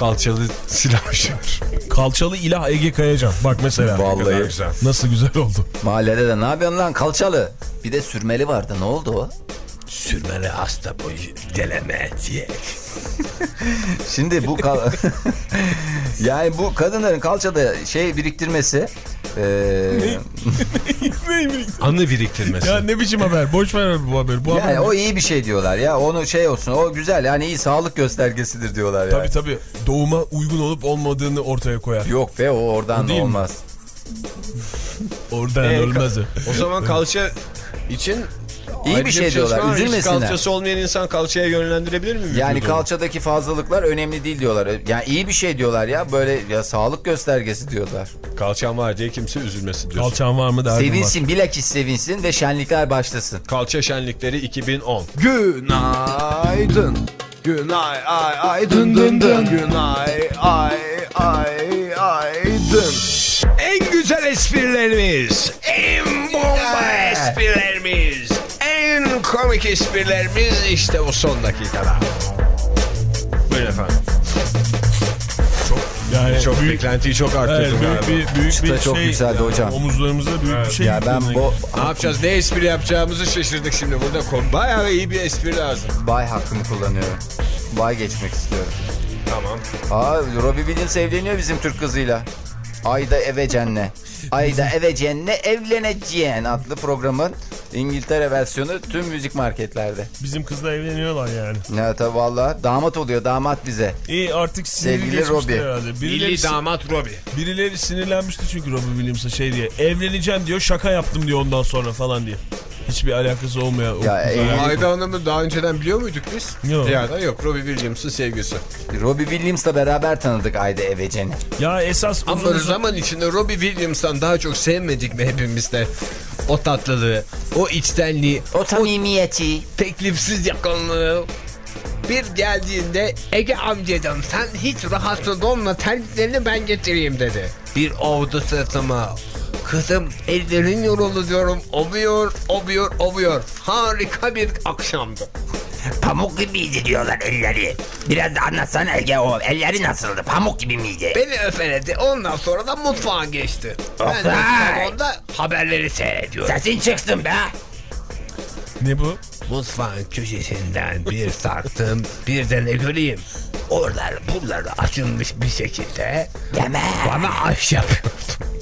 S1: Kalçalı silahşör.
S4: Kalçalı ilah Ege Kayacan. Bak mesela.
S3: Vallahi.
S1: Güzel.
S4: Nasıl güzel oldu.
S3: Mahallede de ne yapıyorsun lan kalçalı? Bir de sürmeli vardı, ne oldu o?
S1: Sürmeli hasta boyu deleme diye.
S3: Şimdi bu kal yani bu kadınların kalçada şey biriktirmesi ee...
S1: Anı biriktirmesi.
S4: Ya ne biçim haber? Boş ver bu haberi. Bu
S3: yani
S4: haber...
S3: o iyi bir şey diyorlar ya, onu şey olsun, o güzel yani, iyi sağlık göstergesidir diyorlar yani.
S4: Tabii tabii. Doğuma uygun olup olmadığını ortaya koyar.
S3: Yok be, o oradan
S4: O değil mi?
S3: olmaz.
S4: Oradan
S1: Ee,
S4: olmaz o.
S1: O zaman kalça için
S3: İyi bir
S1: ayrıca
S3: şey diyorlar,
S1: çalışma var. Hiç
S3: üzülmesinler.
S1: kalçası olmayan insan kalçaya yönlendirebilir mi?
S3: Yani
S1: vücudunu?
S3: kalçadaki fazlalıklar önemli değil diyorlar. Yani iyi bir şey diyorlar ya, böyle ya sağlık göstergesi diyorlar.
S1: Kalçam var diye kimse üzülmesin diyorsun.
S4: Kalçan var mı derdim
S3: Sevinsin, bilakis sevinsin ve şenlikler başlasın.
S1: Kalça şenlikleri iki bin on.
S2: Günaydın. Günay ay ay dın dın dın. Günay ay ay ay dın.
S1: En güzel esprilerimiz, en bomba esprilerimiz, en komik esprilerimiz işte bu son dakikada. Buyurun efendim.
S4: Yani
S1: Çok
S4: büyük,
S1: beklentiyi çok arttırdım
S4: evet,
S1: galiba.
S4: büyük bir, büyük
S3: Çıta
S4: bir
S3: çok
S4: şey.
S3: yükseldi
S4: yani
S3: hocam.
S4: Omuzlarımızda büyük bir şey.
S3: Ya ben
S4: yüklemek.
S3: bu
S1: Ne yapacağız, ne espri yapacağımızı şaşırdık şimdi burada. Bayağı iyi bir espri lazım.
S3: bay hakkımı kullanıyorum. Bay geçmek istiyorum.
S1: Tamam.
S3: Aa, Robbie Williams evleniyor bizim Türk kızıyla. Ayda Evecen'le. Ayda Evecen'le evleneceğin adlı programın İngiltere versiyonu tüm müzik marketlerde.
S4: Bizim kızla evleniyorlar yani.
S3: Ya tabi valla damat oluyor, damat bize.
S4: İyi, artık siniri
S3: Sevgili
S4: geçmiştir
S3: Robbie.
S4: herhalde. Birileri,
S1: Milli damat Robbie.
S4: birileri sinirlenmişti çünkü Robbie Williams'a şey diye. Evleneceğim diyor, şaka yaptım diyor ondan sonra falan diye. Hiçbir alakası olmayan. o
S3: Ya,
S4: kızla-
S3: evlilik-
S1: Ayda Hanım'ı daha önceden biliyor muyduk biz?
S4: Yok.
S1: Ya da yok. Robbie Williams'ın sevgisi.
S3: Robbie Williams'la beraber tanıdık Ayda Evecen'i.
S4: Ya esas
S1: Ama
S4: uzun uzun...
S1: zaman içinde Robbie Williams'tan daha çok sevmedik mi hepimiz de? O tatlılığı, o içtenliği,
S3: O samimiyeti.
S1: teklifsiz yakınlığı. Bir geldiğinde Ege amcadan sen hiç rahatsız olma, terliklerini ben getireyim dedi. Bir ovdu sırtıma. Kızım ellerin yoruldu diyorum. Ovuyor, ovuyor, ovuyor. Harika bir akşamdı.
S5: Pamuk gibiydi diyorlar elleri. Biraz da anlatsana Ege, o elleri nasıldı? Pamuk gibi miydi?
S1: Beni öfeledi. Ondan sonra da mutfağa geçti. Ben de
S5: Vay!
S1: salonda haberleri seyrediyorum.
S5: Sesin çıksın be.
S4: Ne bu?
S1: Mutfağın köşesinden bir sarktım. Birden ne göreyim? Oralar buraları açılmış bir şekilde
S5: Deme.
S1: bana aş yapıyor.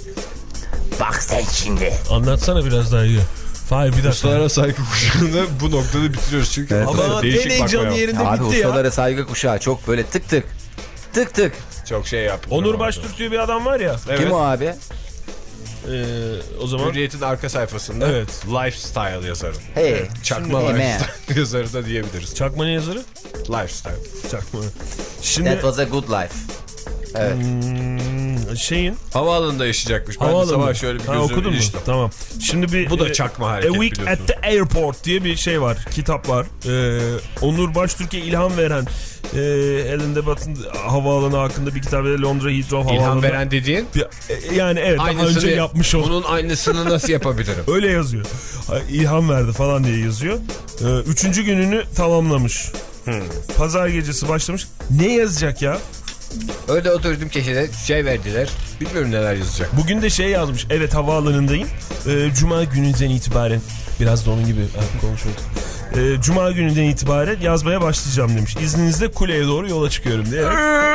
S5: Bak sen şimdi.
S4: Anlatsana biraz daha iyi. Hayır, bir dakika.
S1: Ustalara saygı kuşağını bu noktada bitiriyoruz çünkü.
S3: Evet,
S4: Ama
S1: değişik
S4: en heyecanlı
S1: bakmaya-
S4: yerinde
S3: Abi
S4: bitti ya.
S3: ustalara saygı kuşağı çok böyle tık tık. Tık tık.
S1: Çok şey yaptı.
S4: Onur Baştürk diye bir adam var ya.
S1: Evet.
S3: Kim o abi?
S4: Ee, o zaman...
S1: Hürriyet'in arka sayfasında
S4: Evet.
S1: lifestyle yazarı.
S3: Hey.
S1: Çakma
S3: Şimdi-
S1: lifestyle yazarı da diyebiliriz.
S4: Çakma ne yazarı?
S1: Lifestyle.
S4: Çakma. Şimdi
S3: That was a good life. Evet.
S4: hmm, şeyin...
S1: Havaalanında yaşayacakmış. Ben de
S4: Havaalanı.
S1: sabah şöyle bir
S4: Ha,
S1: gözümü
S4: okudun mu?
S1: iliştim.
S4: Tamam. Şimdi bir...
S1: Bu da
S4: e,
S1: çakma hareket
S4: A Week
S1: biliyorsunuz.
S4: at the Airport diye bir şey var. Kitap var. Ee, Onur Baştürk'e ilham veren e, elinde batın havaalanı hakkında bir kitap. Londra Heathrow
S1: İlham
S4: havaalanında.
S1: veren dediğin
S4: Bir- e, yani evet, daha önce yapmış oldu.
S1: Bunun aynısını nasıl yapabilirim?
S4: Öyle yazıyor. Ha, İlham verdi falan diye yazıyor. Ee, üçüncü gününü tamamlamış.
S1: Hmm.
S4: Pazar gecesi başlamış. Ne yazacak ya?
S1: Öyle oturdum köşede şey verdiler. Bilmiyorum neler yazacak.
S4: Bugün de şey yazmış. Evet, havaalanındayım. Ee, Cuma gününden itibaren. Biraz da onun gibi ha, konuşuyorduk. Ee, Cuma gününden itibaren yazmaya başlayacağım demiş. İzninizle kuleye doğru yola çıkıyorum diyerek.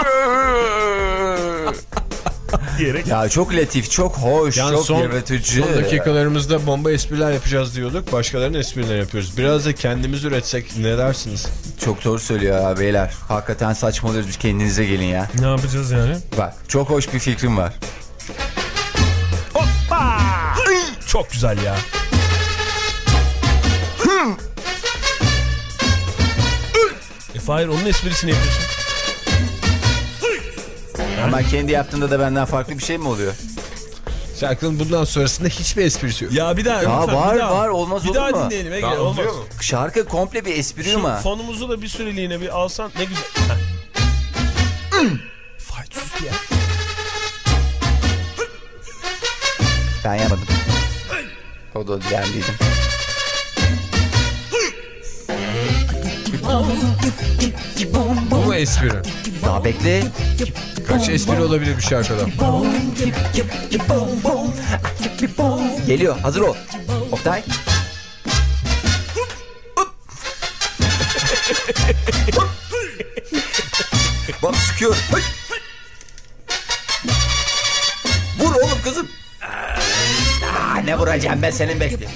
S4: diyerek.
S3: Ya çok latif, çok hoş,
S1: Yani
S3: çok
S1: son,
S3: yaratıcı.
S1: son dakikalarımızda bomba espriler yapacağız diyorduk. Başkalarının esprilerini yapıyoruz. Biraz da kendimiz üretsek ne dersiniz?
S3: Çok doğru söylüyor ya beyler. Hakikaten saçmalıyoruz, biz kendinize gelin ya.
S4: Ne yapacağız yani?
S3: Bak çok hoş bir fikrim var.
S4: Hoppa! Çok güzel ya. E Fahir, onun esprisini yapıyorsun.
S3: Ama kendi yaptığında da benden farklı bir şey mi oluyor?
S1: Şarkının bundan sonrasında hiçbir esprisi yok.
S4: Ya bir daha.
S3: Ya
S4: lütfen,
S3: var,
S4: bir daha.
S3: var, olmaz
S4: bir
S3: olur
S4: daha
S3: mu?
S4: dinleyelim Ege,
S1: Daha
S4: olmaz.
S1: oluyor mu?
S3: Şarkı komple bir espri
S4: Şu
S3: ama.
S4: fonumuzu da bir süreliğine bir alsan ne güzel. Heh. Fahir sus ya.
S3: Ben yapmadım. O da gelmeydim.
S1: Bu mu espri?
S3: Daha bekle.
S1: Kaç espri olabilir bir şarkıda?
S3: Geliyor. Hazır ol. Oktay. Bak sıkıyor. Vur oğlum kızım. Aa, ne vuracağım ben senin bekle.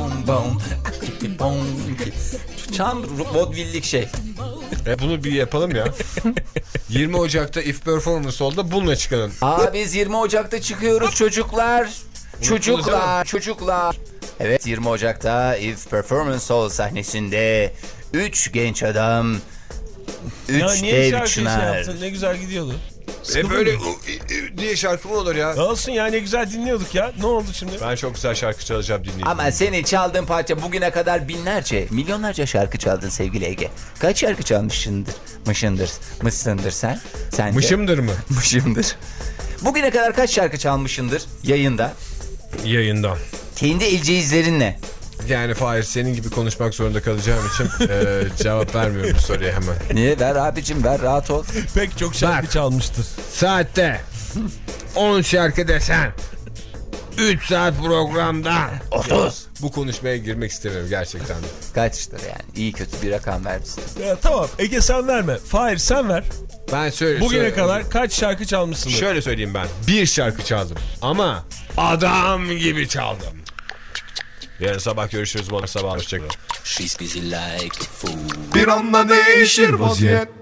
S3: Tam vodvillik şey.
S1: E bunu bir yapalım ya. yirmi Ocak'ta If Performance oldu, bununla çıkalım.
S3: Aa biz yirmi Ocak'ta çıkıyoruz çocuklar. Çocuklar, çocuklar. Evet, yirmi Ocak'ta If Performance Hall sahnesinde üç genç adam, üç
S4: Ya niye
S3: dev
S4: şarkıyı şey
S3: çınar.
S4: yaptın? Ne güzel gidiyordu.
S1: E böyle diye şarkı mı olur ya?
S4: Ne olsun ya, ne güzel dinliyorduk ya. Ne oldu şimdi?
S1: Ben çok güzel şarkı çalacağım, dinleyeyim.
S3: Ama senin çaldığın parça bugüne kadar binlerce, milyonlarca şarkı çaldın sevgili Ege. Kaç şarkı çalmışsındır? Mışındır, mısındır sen? Sence?
S1: Mışımdır mı?
S3: Mışımdır. Bugüne kadar kaç şarkı çalmışındır yayında?
S1: Yayından.
S3: Kendi elceğizlerinle.
S1: Yani Fahir, senin gibi konuşmak zorunda kalacağım için e, cevap vermiyorum bu soruya hemen.
S3: Niye? Ver abicim, ver, rahat ol.
S4: Pek çok şarkı
S1: Bak.
S4: çalmıştır.
S1: Saatte on şarkı desen, üç saat programda
S3: otuz.
S1: Bu konuşmaya girmek istemiyorum gerçekten.
S3: Kaçtır yani? İyi kötü bir rakam vermişsin.
S4: Ya, tamam Ege sen verme. Fahir sen ver.
S1: Ben söyle.
S4: Bugüne
S1: söyle.
S4: kadar kaç şarkı çalmışsındır?
S1: Şöyle söyleyeyim ben. Bir şarkı çaldım ama adam gibi çaldım. Yarın sabah görüşürüz. Bu sabah hoşçakalın.
S2: Bir anda değişir vaziyet.